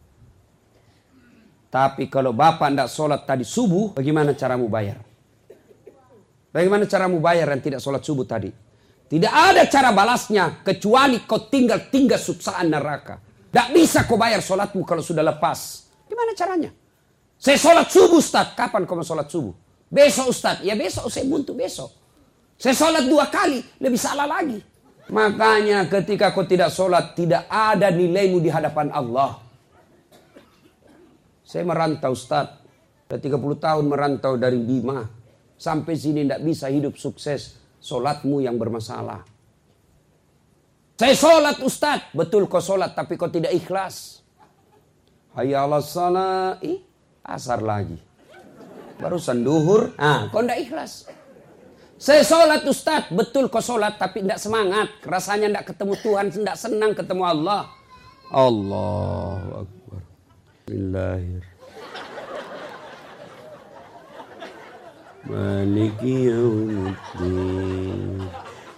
Tapi kalau bapak tidak sholat tadi subuh, bagaimana caramu bayar? Bagaimana caramu bayar yang tidak sholat subuh tadi? Tidak ada cara balasnya kecuali kau tinggal-tinggal suksaan neraka. Tidak bisa kau bayar sholatmu kalau sudah lepas. Gimana caranya? Saya sholat subuh Ustaz. Kapan kau mau sholat subuh? Besok Ustaz. Ya besok saya buntu besok. Saya sholat dua kali. Lebih salah lagi. Makanya ketika kau tidak sholat, tidak ada nilaimu di hadapan Allah. Saya merantau Ustaz. Sudah tiga puluh tahun merantau dari Bima. Sampai sini tidak bisa hidup sukses. Sholatmu yang bermasalah. Saya sholat Ustaz. Betul kau sholat tapi kau tidak ikhlas. Hayya ala shalah. Ih, asar lagi. Barusan duhur. Ah, kau tidak ikhlas. Saya sholat Ustaz. Betul kau sholat tapi tidak semangat. Rasanya tidak ketemu Tuhan. Tidak senang ketemu Allah. Allahu Akbar. Bismillahirrahmanirrahim. Maliki yaumiddin.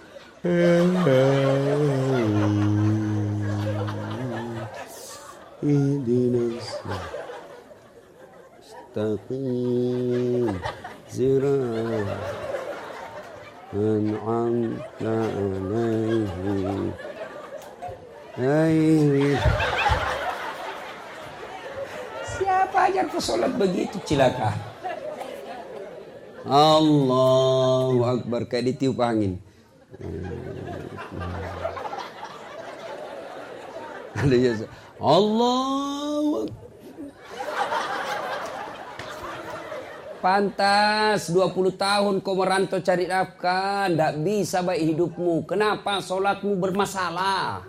Ihdinas siratal mustaqim. An'amta 'alaihim. Siapa ajar kau sholat begitu cilaka? Allahu Akbar, kayak ditiup angin. Allahu Akbar. Pantas dua puluh tahun kau merantau cari nafkah, tidak bisa baik hidupmu. Kenapa sholatmu bermasalah?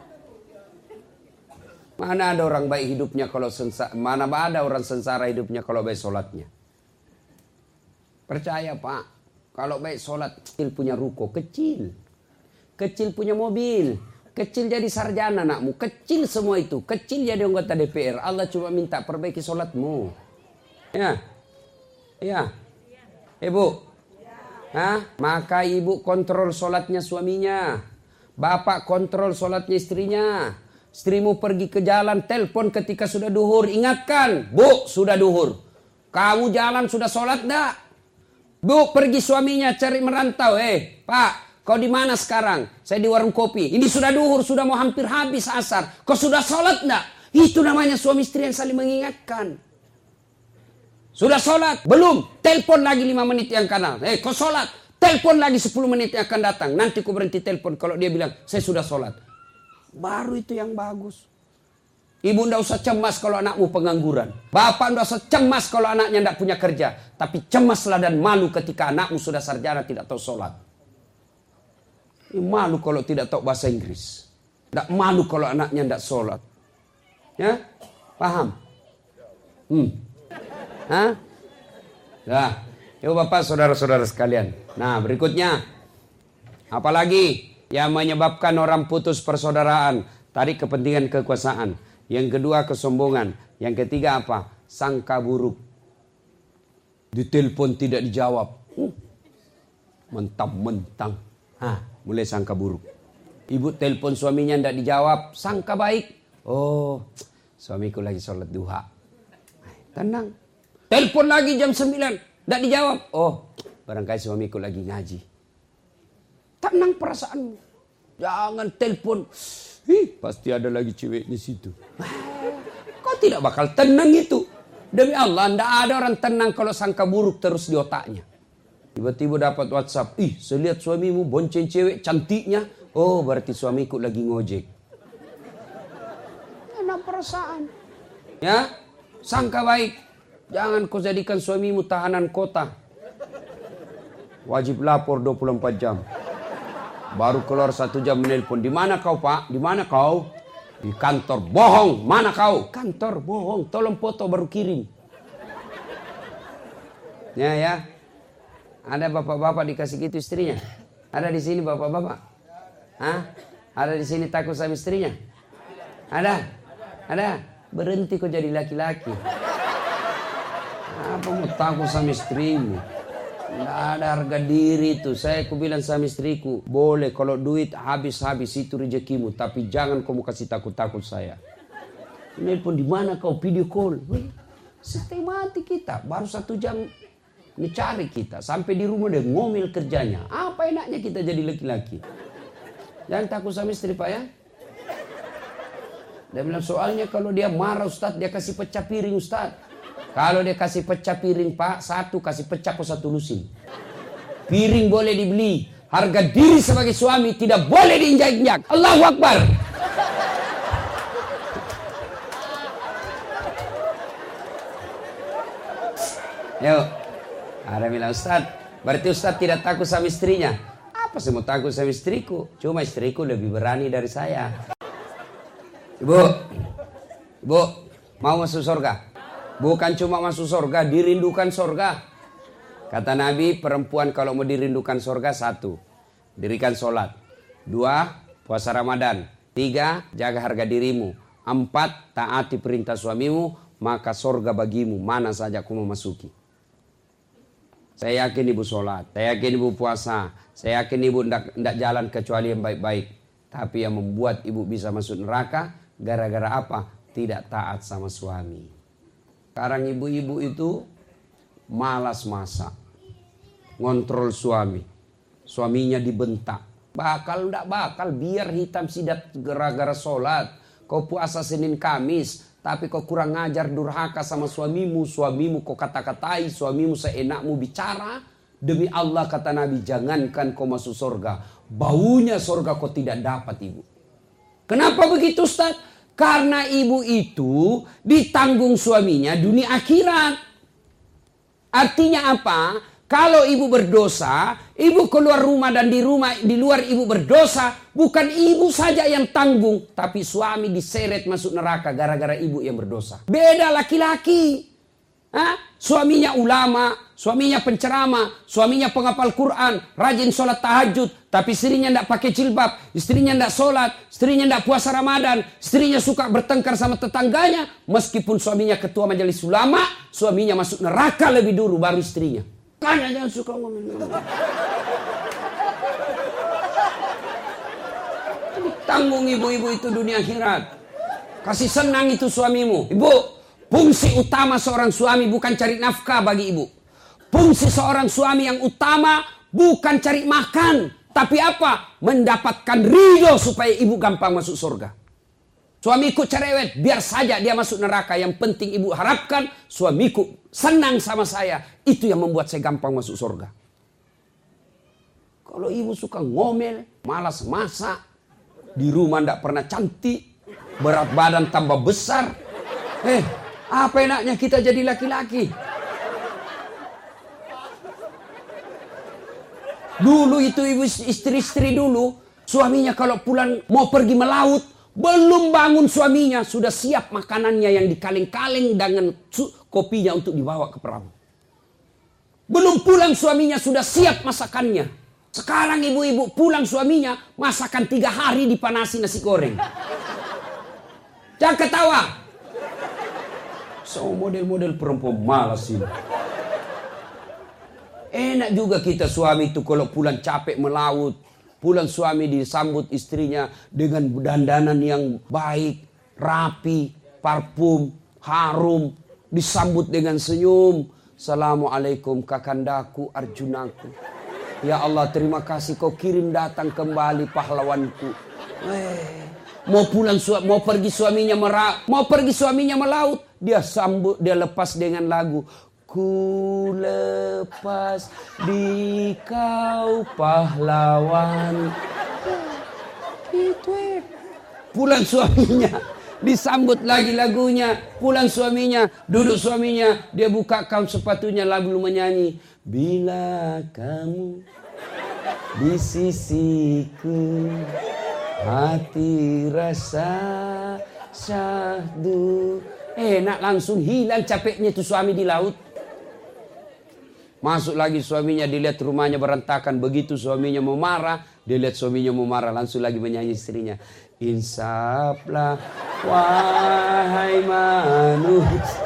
Mana ada orang baik hidupnya kalau sengsara? Mana ada orang sengsara hidupnya kalau baik sholatnya? Percaya Pak, kalau baik sholat, kecil punya ruko, kecil. Kecil punya mobil, kecil jadi sarjana anakmu, kecil semua itu. Kecil jadi anggota D P R, Allah cuma minta perbaiki sholatmu. Ya, ya, ibu. Hah? Maka ibu kontrol sholatnya suaminya. Bapak kontrol sholatnya istrinya. Istrimu pergi ke jalan, telepon ketika sudah duhur. Ingatkan, Bu, sudah duhur. Kamu jalan sudah sholat enggak? Bu, pergi suaminya cari merantau. Eh, Pak, kau di mana sekarang? Saya di warung kopi. Ini sudah duhur, sudah mau hampir habis asar. Kau sudah sholat enggak? Itu namanya suami istri yang saling mengingatkan. Sudah sholat? Belum. Telepon lagi lima menit yang kanan. Eh, kau sholat? Telepon lagi sepuluh menit yang akan datang. Nanti kau berhenti telepon kalau dia bilang, saya sudah sholat. Baru itu yang bagus. Ibu tidak usah cemas kalau anakmu pengangguran. Bapak tidak usah cemas kalau anaknya tidak punya kerja. Tapi cemaslah dan malu ketika anakmu sudah sarjana tidak tahu sholat. Malu kalau tidak tahu bahasa Inggris. Tidak malu kalau anaknya tidak sholat. Ya, paham? Hmm. Hah? Nah, yuk Bapak, saudara-saudara sekalian. Nah, berikutnya. Apalagi yang menyebabkan orang putus persaudaraan? Tadi kepentingan kekuasaan. Yang kedua kesombongan. Yang ketiga apa? Sangka buruk. Ditelepon tidak dijawab. Hmm. Mentang-mentang. Hah, mulai sangka buruk. Ibu telepon suaminya tidak dijawab. Sangka baik. Oh, suamiku lagi sholat duha. Tenang. Telepon lagi jam sembilan. Tidak dijawab. Oh, barangkali suamiku lagi ngaji. Tenang perasaanmu. Jangan telepon. Ih, pasti ada lagi ceweknya situ. Kau tidak bakal tenang itu. Demi Allah, tidak ada orang tenang kalau sangka buruk terus di otaknya. Tiba-tiba dapat WhatsApp. Ih, saya lihat suamimu bonceng cewek cantiknya. Oh, berarti suamiku lagi ngojek. Enak perasaan. Ya, sangka baik. Jangan kau jadikan suamimu tahanan kota. Wajib lapor dua puluh empat jam. Baru keluar satu jam menelpon. Di mana kau, Pak? Di mana kau? Di kantor. Bohong. Mana kau? Kantor. Bohong. Tolong foto baru kirim. Ya, ya. Ada bapak-bapak dikasih gitu istrinya? Ada di sini bapak-bapak? Hah? Ada di sini takut sama istrinya? Ada? Ada? Berhenti kau jadi laki-laki. Apa mau takut sama istrimu? Tidak ada harga diri itu. Saya ku bilang sama istriku, boleh kalau duit habis-habis itu rezekimu, tapi jangan kamu kasih takut-takut saya. Nelpon di mana kau? Video call. Wih, setengah mati kita. Baru satu jam mencari kita. Sampai di rumah dia ngomel kerjanya. Apa enaknya kita jadi laki-laki? Jangan takut sama istri, Pak, ya. Dia bilang soalnya kalau dia marah Ustaz, dia kasih pecah piring Ustaz. Kalau dia kasih pecah piring, Pak, satu kasih pecah kok satu lusin. Piring boleh dibeli. Harga diri sebagai suami tidak boleh diinjak-injak. Allahu Akbar. Yuk. Ada bilang Ustaz, berarti Ustaz tidak takut sama istrinya. Apa sih mau takut sama istriku? Cuma istriku lebih berani dari saya. Ibu, Ibu, mau masuk surga? Bukan cuma masuk surga, dirindukan surga. Kata Nabi, perempuan kalau mau dirindukan surga, satu, dirikan sholat. Dua, puasa Ramadan. Tiga, jaga harga dirimu. Empat, taati perintah suamimu, maka surga bagimu, mana saja aku memasuki. Saya yakin ibu sholat, saya yakin ibu puasa, saya yakin ibu tidak jalan kecuali yang baik-baik. Tapi yang membuat ibu bisa masuk neraka, gara-gara apa? Tidak taat sama suami. Sekarang ibu-ibu itu malas masak, ngontrol suami, suaminya dibentak. Bakal ndak bakal biar hitam sidat gara-gara sholat. Kau puasa Senin Kamis, tapi kau kurang ngajar durhaka sama suamimu, suamimu kau kata-katai, suamimu seenakmu bicara. Demi Allah kata Nabi, jangankan kau masuk surga, baunya surga kau tidak dapat ibu. Kenapa begitu Ustaz? Karena ibu itu ditanggung suaminya dunia akhirat. Artinya apa? Kalau ibu berdosa, ibu keluar rumah dan di rumah di luar ibu berdosa, bukan ibu saja yang tanggung, tapi suami diseret masuk neraka gara-gara ibu yang berdosa. Beda laki-laki. Hah? Suaminya ulama, suaminya penceramah, suaminya penghafal Quran, rajin sholat tahajud, tapi istrinya tidak pakai jilbab, istrinya tidak sholat, istrinya tidak puasa Ramadan, istrinya suka bertengkar sama tetangganya, meskipun suaminya ketua majelis ulama, suaminya masuk neraka lebih dulu baru istrinya. Makanya jangan suka ngomong. Tanggung ibu-ibu itu dunia akhirat. Kasih senang itu suamimu. Ibu, fungsi utama seorang suami bukan cari nafkah bagi ibu. Fungsi seorang suami yang utama bukan cari makan. Tapi apa? Mendapatkan ridho supaya ibu gampang masuk surga. Suamiku cerewet, biar saja dia masuk neraka. Yang penting ibu harapkan suamiku senang sama saya. Itu yang membuat saya gampang masuk surga. Kalau ibu suka ngomel, malas masak, di rumah tidak pernah cantik, berat badan tambah besar. Eh, apa enaknya kita jadi laki-laki? Dulu itu ibu istri-istri dulu, Suaminya kalau pulang mau pergi melaut, belum bangun suaminya, sudah siap makanannya yang dikaleng-kaleng dengan kopinya untuk dibawa ke perahu. Belum pulang suaminya sudah siap masakannya. Sekarang ibu-ibu pulang suaminya, masakan tiga hari dipanasi nasi goreng. Jangan ketawa. So model-model perempuan malas ini. Enak juga kita suami itu kalau pulang capek melaut. Pulang suami disambut istrinya dengan dandanan yang baik, rapi, parfum, harum. Disambut dengan senyum. Assalamualaikum kakandaku, Arjunaku. Ya Allah, terima kasih kau kirim datang kembali pahlawanku. Eh, mau pulang mau pergi suaminya mera, mau pergi suaminya melaut, dia sambut, dia lepas dengan lagu. Ku lepas di kau pahlawan. Itu eh. Pulang suaminya, disambut lagi lagunya. Pulang suaminya, duduk suaminya, dia buka kaun sepatunya lalu menyanyi. Bila kamu di sisiku, hati rasa syahdu. Enak, langsung hilang capeknya itu suami di laut. Masuk lagi suaminya, dilihat rumahnya berantakan. Begitu suaminya mau marah, dia lihat suaminya mau marah, langsung lagi menyanyi istrinya. Insaflah wahai manusia.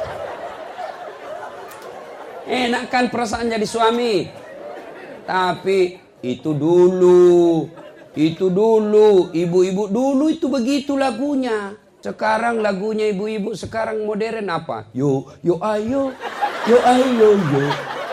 Enak kan perasaan jadi suami. Tapi itu dulu. Itu dulu. Ibu-ibu dulu itu begitu lagunya. Sekarang lagunya ibu-ibu sekarang modern apa? Yo, yo ayo. Yo ayo, yo.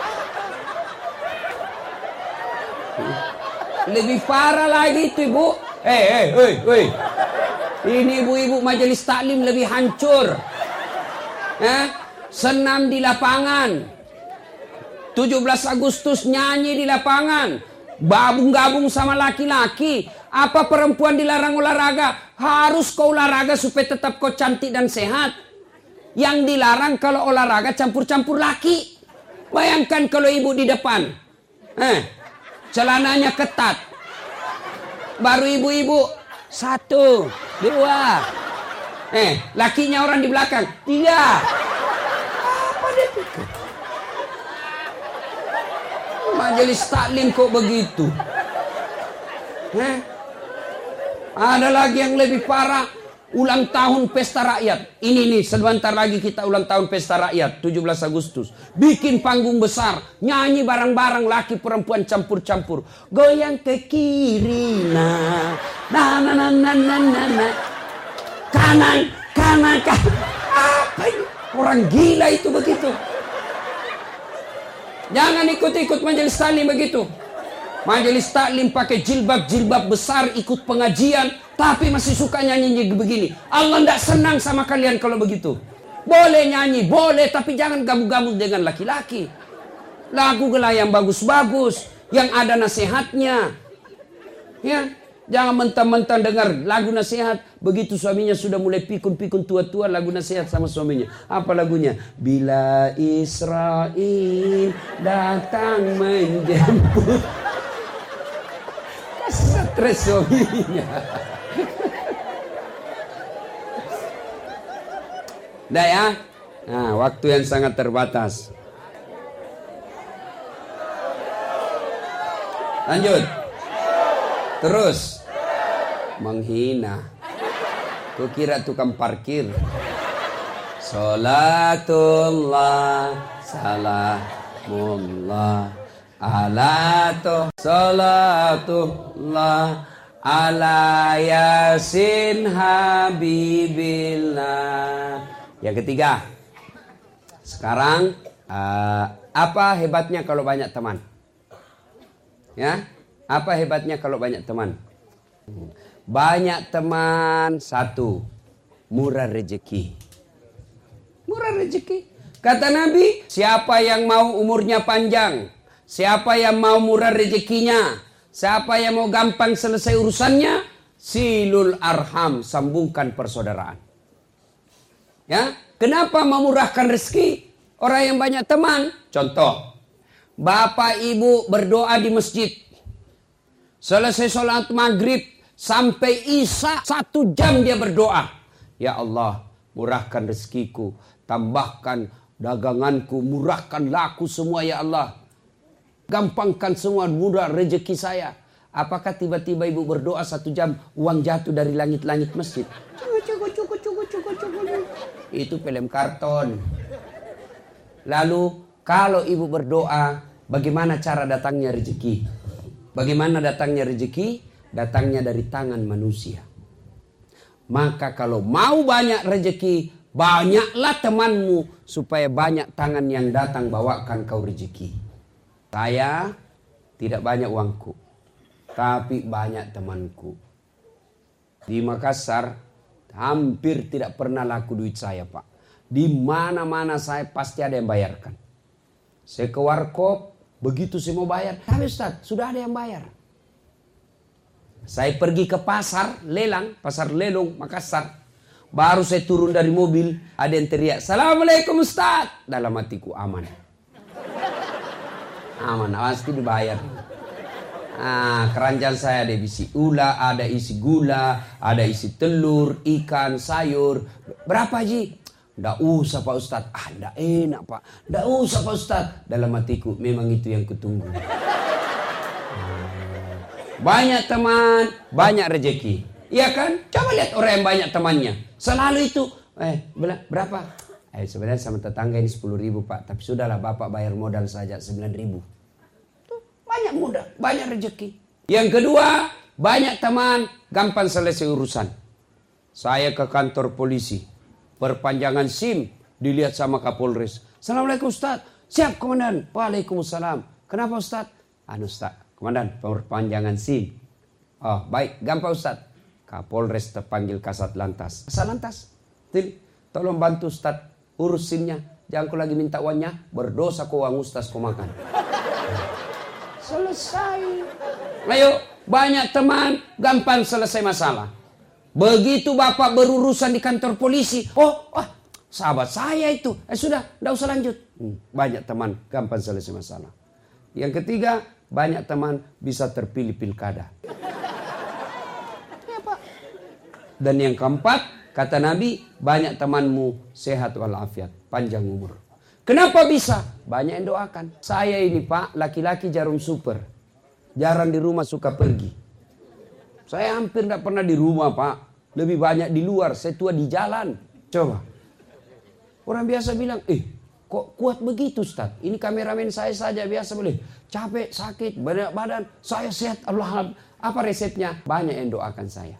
Lebih parah lagi itu ibu. Eh, eh, eh, eh. Ini ibu-ibu majelis taklim lebih hancur. Eh? Senam di lapangan. tujuh belas Agustus nyanyi di lapangan. Gabung-gabung sama laki-laki. Apa perempuan dilarang olahraga? Harus kau olahraga supaya tetap kau cantik dan sehat. Yang dilarang kalau olahraga campur-campur laki. Bayangkan kalau ibu di depan. Eh, celananya ketat. Baru ibu-ibu. Satu, dua. Eh, lakinya orang di belakang. Tiga. Apa dia pikir? Majelis taklim kok begitu? Eh? Ada lagi yang lebih parah. Ulang tahun pesta rakyat. Ini nih, sebentar lagi kita ulang tahun pesta rakyat. tujuh belas Agustus. Bikin panggung besar. Nyanyi bareng-bareng laki perempuan campur-campur. Goyang ke kiri. Nah. Nah, nah, nah, nah, nah, nah, nah. Kanan, kanan, kanan. Apa ini? Orang gila itu begitu. Jangan ikut-ikut majelis taklim begitu. Majelis taklim pakai jilbab-jilbab besar, ikut pengajian, tapi masih suka nyanyi begini. Allah tidak senang sama kalian kalau begitu. Boleh nyanyi, boleh, tapi jangan gabung-gabung dengan laki-laki. Lagu gelah yang bagus-bagus, yang ada nasihatnya. Ya, jangan mentang-mentang dengar lagu nasihat. Begitu suaminya sudah mulai pikun-pikun tua-tua lagu nasihat sama suaminya. Apa lagunya? Bila Israel datang menjemput. Stres suaminya. Dah ya. Nah, waktu yang sangat terbatas. Lanjut. Terus. Menghina. Kau kira tukang parkir. Salatullah salamullah alatu salatullah ala yasin habibillah. Yang ketiga. Sekarang uh, apa hebatnya kalau banyak teman? Ya, apa hebatnya kalau banyak teman? Banyak teman, satu, murah rezeki. Murah rezeki. Kata Nabi, siapa yang mau umurnya panjang, siapa yang mau murah rezekinya, siapa yang mau gampang selesai urusannya, silul arham, sambungkan persaudaraan. Ya, kenapa memurahkan rezeki? Orang yang banyak teman. Contoh, bapak ibu berdoa di masjid. Selesai sholat maghrib, Sampai Isya satu jam dia berdoa. Ya Allah, murahkan rezekiku, tambahkan daganganku, murahkan laku semua ya Allah. Gampangkan semua, mudah rezeki saya. Apakah tiba-tiba ibu berdoa satu jam uang jatuh dari langit-langit masjid? Cukup, cukup, cukup, cukup, cukup, cukup. Itu film karton. Lalu kalau ibu berdoa, bagaimana cara datangnya rezeki? Bagaimana datangnya rezeki? Datangnya dari tangan manusia. Maka kalau mau banyak rezeki, banyaklah temanmu supaya banyak tangan yang datang bawakan kau rezeki. Saya tidak banyak uangku, tapi banyak temanku. Di Makassar hampir tidak pernah laku duit saya, Pak. Di mana-mana saya pasti ada yang bayarkan. Saya ke warkop, begitu saya mau bayar, tapi Ustaz, sudah ada yang bayar. Saya pergi ke pasar lelang, pasar Lelong Makassar. Baru saya turun dari mobil, ada yang teriak, "Assalamualaikum Ustaz." Dalam hatiku aman. Aman, pasti dibayar. Ah, keranjang saya ada isi ula, ada isi gula, ada isi telur, ikan, sayur. Berapa Ji? Nggak usah Pak Ustaz. Ah, nggak enak Pak. Nggak usah Pak Ustaz. Dalam hatiku, memang itu yang kutunggu. Banyak teman, banyak rezeki. Iya kan? Coba lihat orang yang banyak temannya. Selalu itu. Eh, berapa? Eh, sebenarnya sama tetangga ini sepuluh ribu Pak. Tapi sudahlah Bapak bayar modal saja sembilan ribu. Tuh, banyak mudah, banyak rezeki. Yang kedua, banyak teman, gampang selesai urusan. Saya ke kantor polisi. Perpanjangan SIM, dilihat sama Kapolres. "Assalamualaikum Ustaz." "Siap Komandan." "Waalaikumsalam." "Kenapa Ustaz?" "Anu Ustaz, Komandan, perpanjangan SIM." "Oh baik, gampang Ustaz." Kapolres terpanggil Kasat Lantas. "Kasat Lantas, tolong bantu Ustaz urus SIM-nya. Jangan kau lagi minta uangnya, berdosa kau uang Ustaz kau makan." Selesai. Ayo, banyak teman, gampang selesai masalah. Begitu Bapak berurusan di kantor polisi, oh, oh sahabat saya itu, eh sudah, tidak usah lanjut. Hmm, banyak teman, gampang selesai masalah. Yang ketiga, banyak teman bisa terpilih pilkada. Ya, Pak. Dan yang keempat, kata Nabi, banyak temanmu sehat walafiat, panjang umur. Kenapa bisa? Banyak yang doakan. Saya ini Pak, laki-laki jarum super. Jarang di rumah, suka pergi. Saya hampir tidak pernah di rumah Pak. Lebih banyak di luar, saya tua di jalan. Coba. Orang biasa bilang, eh kok kuat begitu Ustaz? Ini kameramen saya saja biasa boleh. Capek, sakit, banyak badan. Saya sehat, Allah. Apa resepnya? Banyak yang doakan saya.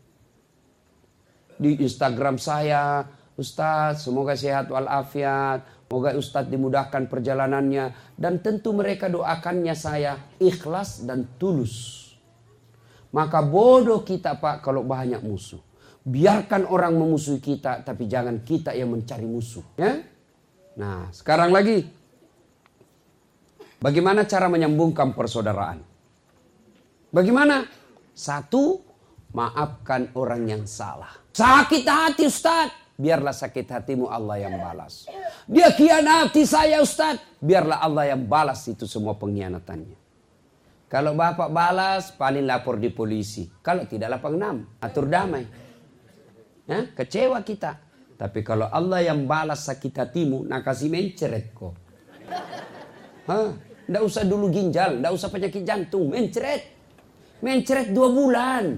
Di Instagram saya, Ustaz semoga sehat walafiat. Semoga Ustaz dimudahkan perjalanannya. Dan tentu mereka doakannya saya ikhlas dan tulus. Maka bodoh kita Pak kalau banyak musuh. Biarkan orang memusuhi kita, tapi jangan kita yang mencari musuh. Ya? Nah, sekarang lagi. Bagaimana cara menyambungkan persaudaraan? Bagaimana? Satu, maafkan orang yang salah. Sakit hati Ustaz, biarlah sakit hatimu Allah yang balas. Dia khianati saya Ustaz, biarlah Allah yang balas itu semua pengkhianatannya. Kalau Bapak balas, paling lapor di polisi. Kalau tidak lapor enam, atur damai. Ya, kecewa kita. Tapi kalau Allah yang balas sakit hatimu, nak kasih menceret kok. Hah? Nggak usah dulu ginjal, nggak usah penyakit jantung, menceret. Menceret dua bulan.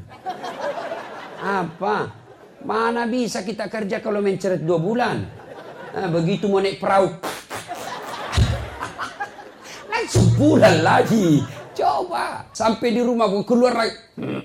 Apa? Mana bisa kita kerja kalau menceret dua bulan? Nah, begitu mau naik perahu. Langsung sebulan lagi. Coba sampai di rumah gue keluar lagi.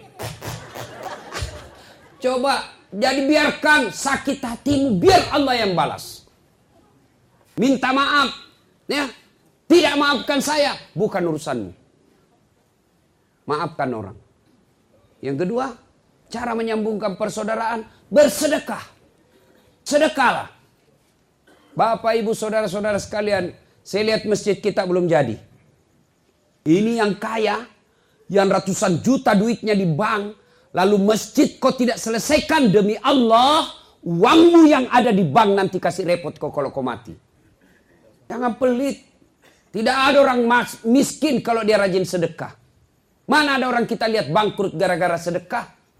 Coba jadi biarkan sakit hatimu, biar Allah yang balas. Minta maaf, ya. Tidak maafkan saya, bukan urusanmu. Maafkan orang. Yang kedua, cara menyambungkan persaudaraan, bersedekah. Sedekahlah. Bapak, Ibu, saudara-saudara sekalian, saya lihat masjid kita belum jadi. Ini yang kaya, yang ratusan juta duitnya di bank, lalu masjid kau tidak selesaikan demi Allah, uangmu yang ada di bank nanti kasih repot kau kalau kau mati. Jangan pelit. Tidak ada orang miskin kalau dia rajin sedekah. Mana ada orang kita lihat bangkrut gara-gara sedekah?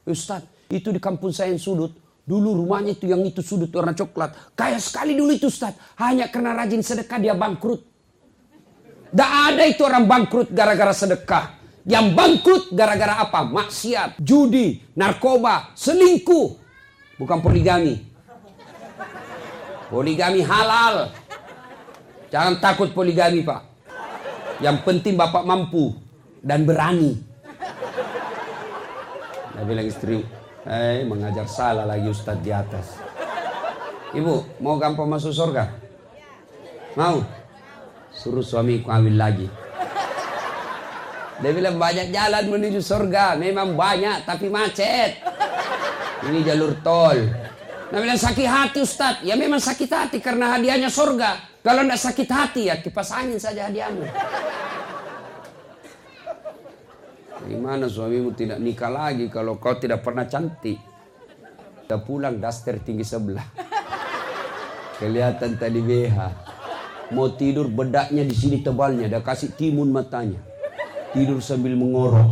Ustaz, itu di kampung saya yang sudut. Dulu rumahnya itu yang itu sudut warna coklat. Kaya sekali dulu itu Ustaz. Hanya karena rajin sedekah dia bangkrut. Tidak ada itu orang bangkrut gara-gara sedekah. Yang bangkrut gara-gara apa? Maksiat, judi, narkoba, selingkuh. Bukan poligami. Poligami halal. Jangan takut poligami Pak. Yang penting Bapak mampu dan berani. Dia bilang istri, eh mengajar salah lagi Ustadz di atas. Ibu, mau gampang masuk surga? Mau? Suruh suami kawin lagi. Dia bilang banyak jalan menuju surga. Memang banyak, tapi macet. Ini jalur tol. Dia bilang sakit hati Ustadz. Ya memang sakit hati karena hadiahnya surga. Kalau tidak sakit hati ya kipas angin saja hadiahmu. Gimana suamimu tidak nikah lagi kalau kau tidak pernah cantik? Kita pulang daster tinggi sebelah. Kelihatan tadi B H. Mau tidur bedaknya di sini tebalnya. Dia kasih timun matanya. Tidur sambil mengorok.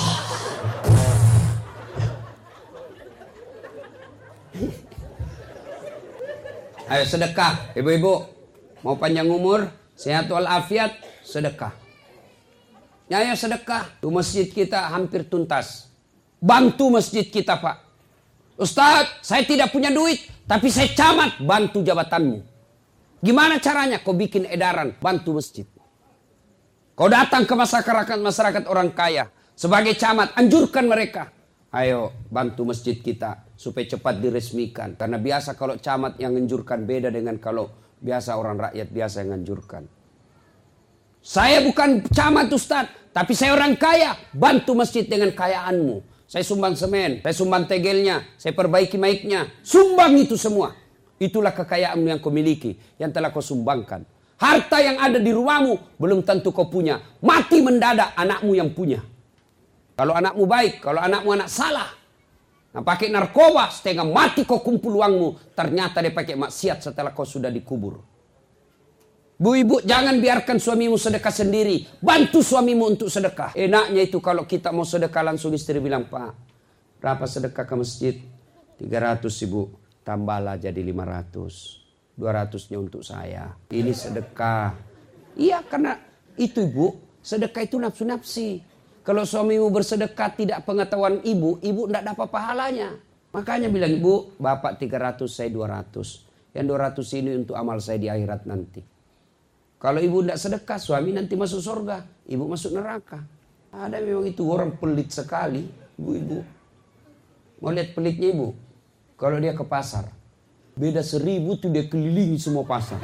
Ayo sedekah. Ibu-ibu mau panjang umur, sehat walafiat, sedekah. Ya, ya sedekah. Tuh masjid kita hampir tuntas. Bantu masjid kita Pak. Ustadz, saya tidak punya duit, tapi saya camat, bantu jabatanmu. Gimana caranya? Kau bikin edaran, bantu masjid. Kau datang ke masyarakat-masyarakat orang kaya. Sebagai camat, anjurkan mereka. Ayo bantu masjid kita supaya cepat diresmikan. Karena biasa kalau camat yang anjurkan beda dengan kalau biasa orang rakyat biasa yang anjurkan. Saya bukan camat Ustadz, tapi saya orang kaya. Bantu masjid dengan kayaanmu. Saya sumbang semen, saya sumbang tegelnya, saya perbaiki mic-nya. Sumbang itu semua. Itulah kekayaanmu yang kau miliki, yang telah kau sumbangkan. Harta yang ada di rumahmu belum tentu kau punya. Mati mendadak anakmu yang punya. Kalau anakmu baik, kalau anakmu anak salah. Nah, pakai narkoba, setengah mati kau kumpul uangmu. Ternyata dia pakai maksiat setelah kau sudah dikubur. Bu ibu, jangan biarkan suamimu sedekah sendiri. Bantu suamimu untuk sedekah. Enaknya itu kalau kita mau sedekah langsung istri bilang, Pak, berapa sedekah ke masjid? tiga ratus ibu. Tambahlah jadi lima ratus. dua ratusnya untuk saya. Ini sedekah. Iya, karena itu ibu, sedekah itu nafsu-nafsi. Kalau suamimu bersedekah tidak pengetahuan ibu, ibu tidak dapat pahalanya. Makanya bilang, ibu, bapak tiga ratus, saya dua ratus. Yang dua ratus ini untuk amal saya di akhirat nanti. Kalau ibu tidak sedekah, suami nanti masuk surga, ibu masuk neraka. Ada memang itu orang pelit sekali, ibu-ibu. Mau lihat pelitnya ibu? Kalau dia ke pasar, beda seribu tuh dia kelilingi semua pasar.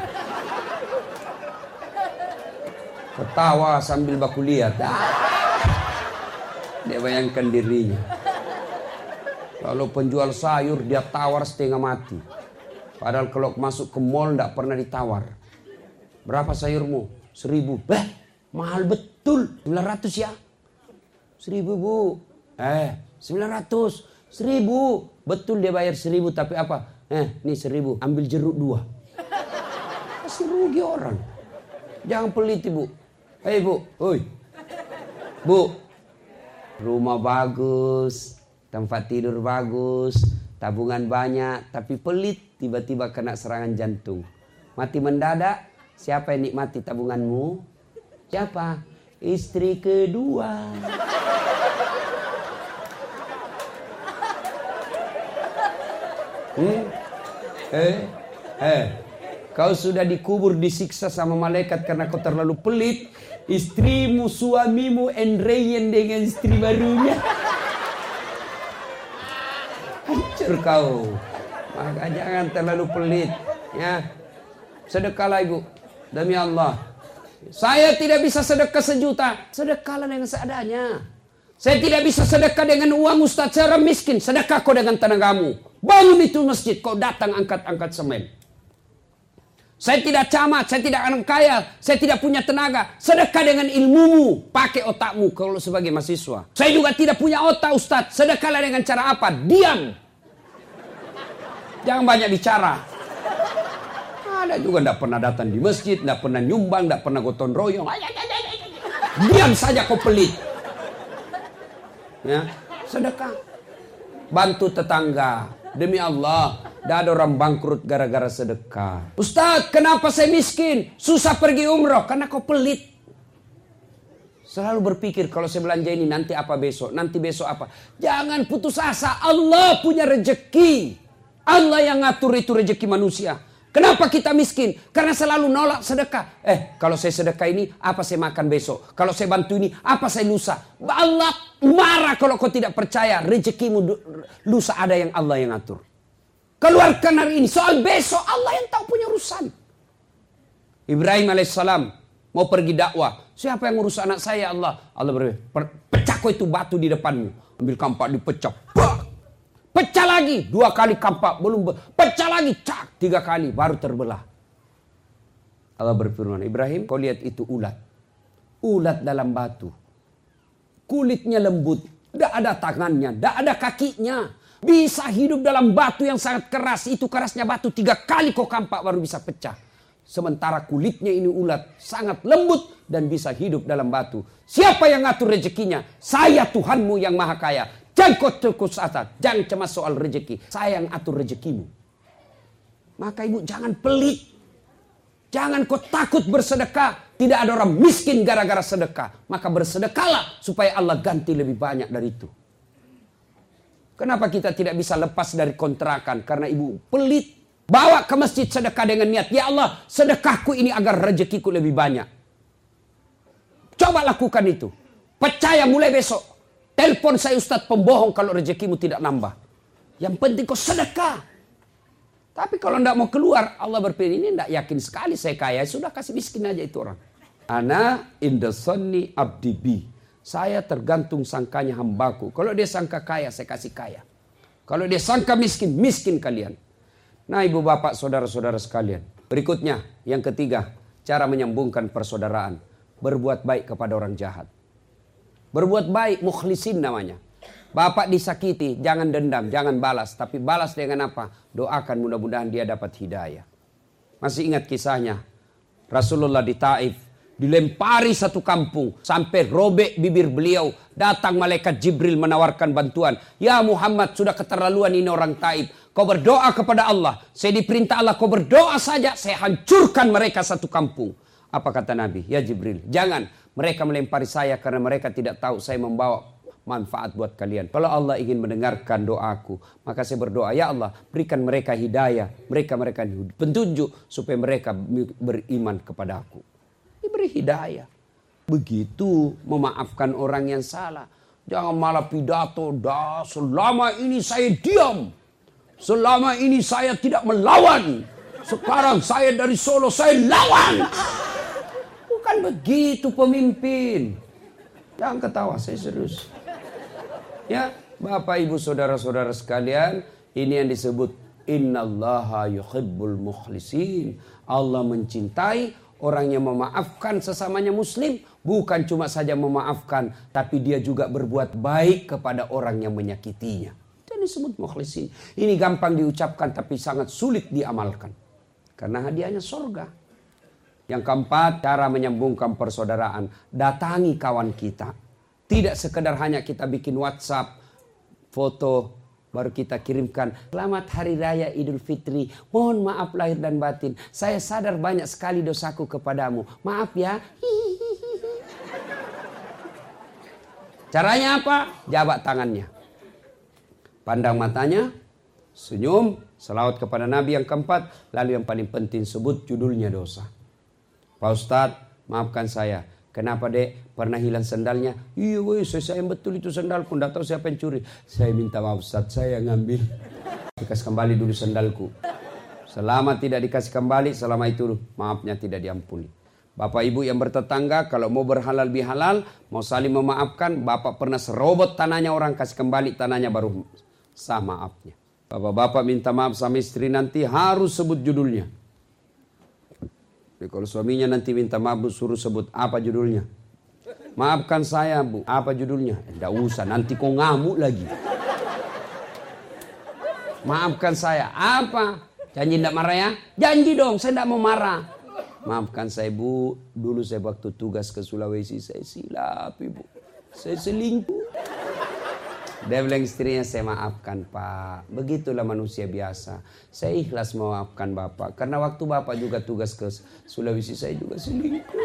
Ketawa sambil baku lihat. Dia bayangkan dirinya. Kalau penjual sayur dia tawar setengah mati. Padahal kalau masuk ke mall tidak pernah ditawar. Berapa sayurmu? Seribu. Bah, mahal betul. Sembilan ratus ya. Seribu bu. Eh, sembilan ratus. Seribu. Betul dia bayar seribu. Tapi apa? Eh, ini seribu. Ambil jeruk dua. Kasih rugi orang. Jangan pelit ibu. Hei bu. Oi. Bu. Rumah bagus. Tempat tidur bagus. Tabungan banyak. Tapi pelit. Tiba-tiba kena serangan jantung. Mati mendadak. Siapa yang nikmati tabunganmu? Siapa? Istri kedua. Hmm? Eh, eh, kau sudah dikubur disiksa sama malaikat karena kau terlalu pelit. Istrimu, suamimu enreyen dengan istri barunya. Hancur kau. Maka jangan terlalu pelit. Ya, sedekahlah ibu. Demi Allah. Saya tidak bisa sedekah sejuta. Sedekahlah dengan seadanya. Saya tidak bisa sedekah dengan uang Ustaz. Saya orang miskin. Sedekah kau dengan tenagamu. Bangun itu masjid. Kau datang angkat-angkat semen. Saya tidak camat. Saya tidak orang kaya. Saya tidak punya tenaga. Sedekah dengan ilmumu. Pakai otakmu kalau sebagai mahasiswa. Saya juga tidak punya otak Ustaz. Sedekahlah dengan cara apa? Diam. Jangan banyak bicara. Ada juga tidak pernah datang di masjid, tidak pernah nyumbang, tidak pernah gotong royong. Diam saja kau pelit. Ya, sedekah. bantu tetangga. Demi Allah, tidak ada orang bangkrut gara-gara sedekah. Ustaz, kenapa saya miskin? Susah pergi umroh. Karena kau pelit. Selalu berpikir kalau saya belanja ini nanti apa besok, nanti besok apa. Jangan putus asa. Allah punya rezeki. Allah yang ngatur itu rezeki manusia. Kenapa kita miskin? Karena selalu nolak sedekah. Eh, kalau saya sedekah ini, apa saya makan besok? Kalau saya bantu ini, apa saya lusa? Allah marah kalau kau tidak percaya. Rezekimu lusa ada yang Allah yang ngatur. Keluarkan hari ini. Soal besok Allah yang tahu punya urusan. Ibrahim alaihissalam mau pergi dakwah. Siapa yang ngurus anak saya Allah? Allah berfirman, pecah kau itu batu di depanmu. Ambil kampak dipecah. Bah! Pecah lagi, dua kali kampak, belum pecah lagi, cak, tiga kali, baru terbelah. Allah berfirman, Ibrahim, kau lihat itu ulat. Ulat dalam batu. Kulitnya lembut, tidak ada tangannya, tidak ada kakinya. Bisa hidup dalam batu yang sangat keras, itu kerasnya batu, tiga kali kau kampak baru bisa pecah. Sementara kulitnya ini ulat, sangat lembut dan bisa hidup dalam batu. Siapa yang ngatur rezekinya? Saya Tuhanmu yang maha kaya. Jangan kau terkus asa, jangan cemas soal rezeki. Saya yang atur rezekimu. Maka ibu jangan pelit. Jangan kau takut bersedekah. Tidak ada orang miskin gara-gara sedekah. Maka bersedekahlah supaya Allah ganti lebih banyak dari itu. Kenapa kita tidak bisa lepas dari kontrakan? Karena ibu pelit. Bawa ke masjid sedekah dengan niat. Ya Allah, sedekahku ini agar rezekiku lebih banyak. Coba lakukan itu. Percaya mulai besok. Telepon saya Ustadz pembohong kalau rezekimu tidak nambah. Yang penting kau sedekah. Tapi kalau tidak mau keluar, Allah berfirman, ini tidak yakin sekali saya kaya. Sudah kasih miskin aja itu orang. Ana indasonni abdi bi. Saya tergantung sangkanya hambaku. Kalau dia sangka kaya, saya kasih kaya. Kalau dia sangka miskin, miskin kalian. Nah ibu bapak saudara-saudara sekalian. Berikutnya, yang ketiga, cara menyambungkan persaudaraan. Berbuat baik kepada orang jahat. Berbuat baik, mukhlisin namanya. Bapak disakiti, jangan dendam, jangan balas. Tapi balas dengan apa? Doakan mudah-mudahan dia dapat hidayah. Masih ingat kisahnya? Rasulullah di Taif. Dilempari satu kampung. Sampai robek bibir beliau. Datang malaikat Jibril menawarkan bantuan. Ya Muhammad, sudah keterlaluan ini orang Taif. Kau berdoa kepada Allah. Saya diperintah Allah, kau berdoa saja. Saya hancurkan mereka satu kampung. Apa kata Nabi? Ya Jibril, jangan. Mereka melempari saya karena mereka tidak tahu saya membawa manfaat buat kalian. Kalau Allah ingin mendengarkan doaku, maka saya berdoa, ya Allah, berikan mereka hidayah, mereka mereka petunjuk supaya mereka beriman kepada aku. Diberi hidayah. Begitu memaafkan orang yang salah. Jangan malah pidato, dah selama ini saya diam. Selama ini saya tidak melawan. Sekarang saya dari Solo, saya lawan. Bukan begitu pemimpin. Jangan ketawa, saya serius. Ya, Bapak Ibu saudara-saudara sekalian, ini yang disebut innallaha yuhibbul mukhlisin. Allah mencintai orang yang memaafkan sesamanya muslim, bukan cuma saja memaafkan, tapi dia juga berbuat baik kepada orang yang menyakitinya. Itu yang disebut mukhlisin. Ini gampang diucapkan tapi sangat sulit diamalkan. Karena hadiahnya surga. Yang keempat, cara menyambungkan persaudaraan. Datangi kawan kita. Tidak sekedar hanya kita bikin WhatsApp, foto, baru kita kirimkan. Selamat Hari Raya Idul Fitri. Mohon maaf lahir dan batin. Saya sadar banyak sekali dosaku kepadamu. Maaf ya. Caranya apa? Jabat tangannya. Pandang matanya. Senyum. Selawat kepada Nabi yang keempat. Lalu yang paling penting sebut judulnya dosa. Pak Ustadz, maafkan saya. Kenapa dek? Pernah hilang sandalnya? Iya woi, saya sayang betul itu sandalku. Nggak tahu siapa yang curi. Saya minta maaf Ustadz, saya yang ngambil. Dikasih kembali dulu sandalku. Selama tidak dikasih kembali, selama itu maafnya tidak diampuni. Bapak ibu yang bertetangga, kalau mau berhalal bihalal, mau saling memaafkan, bapak pernah serobot tanahnya orang, kasih kembali tanahnya baru sah maafnya. Bapak-bapak minta maaf sama istri nanti harus sebut judulnya. Jadi kalau suaminya nanti minta maaf, suruh sebut apa judulnya. Maafkan saya bu, apa judulnya? Tidak usah, nanti kau ngamuk lagi. Maafkan saya, apa? Janji tidak marah ya? Janji dong, saya tidak mau marah. Maafkan saya bu, dulu saya waktu tugas ke Sulawesi, saya silap ibu. Saya selingkuh. Dia bilang istrinya, saya maafkan Pak. Begitulah manusia biasa. Saya ikhlas memaafkan Bapak. Karena waktu Bapak juga tugas ke Sulawesi, saya juga selingkuh.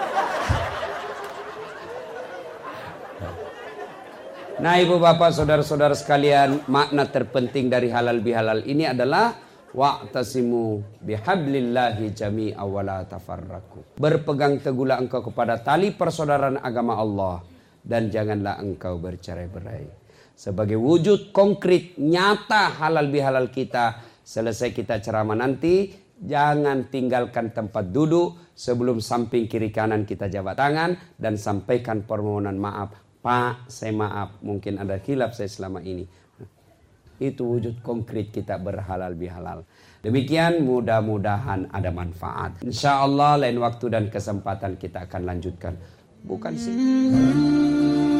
Nah ibu bapak saudara-saudara sekalian, makna terpenting dari halal bihalal ini adalah wa'tasimu bihablillahi jami'a wa la tafarraqu. Berpegang teguhlah engkau kepada tali persaudaraan agama Allah dan janganlah engkau bercerai-berai. Sebagai wujud konkret nyata halal bihalal kita, selesai kita ceramah nanti, jangan tinggalkan tempat duduk, sebelum samping kiri kanan kita jabat tangan dan sampaikan permohonan maaf. Pak, saya maaf, mungkin ada khilaf saya selama ini. Itu wujud konkret kita berhalal bihalal. Demikian, mudah-mudahan ada manfaat. Insya Allah lain waktu dan kesempatan kita akan lanjutkan. Bukan sih.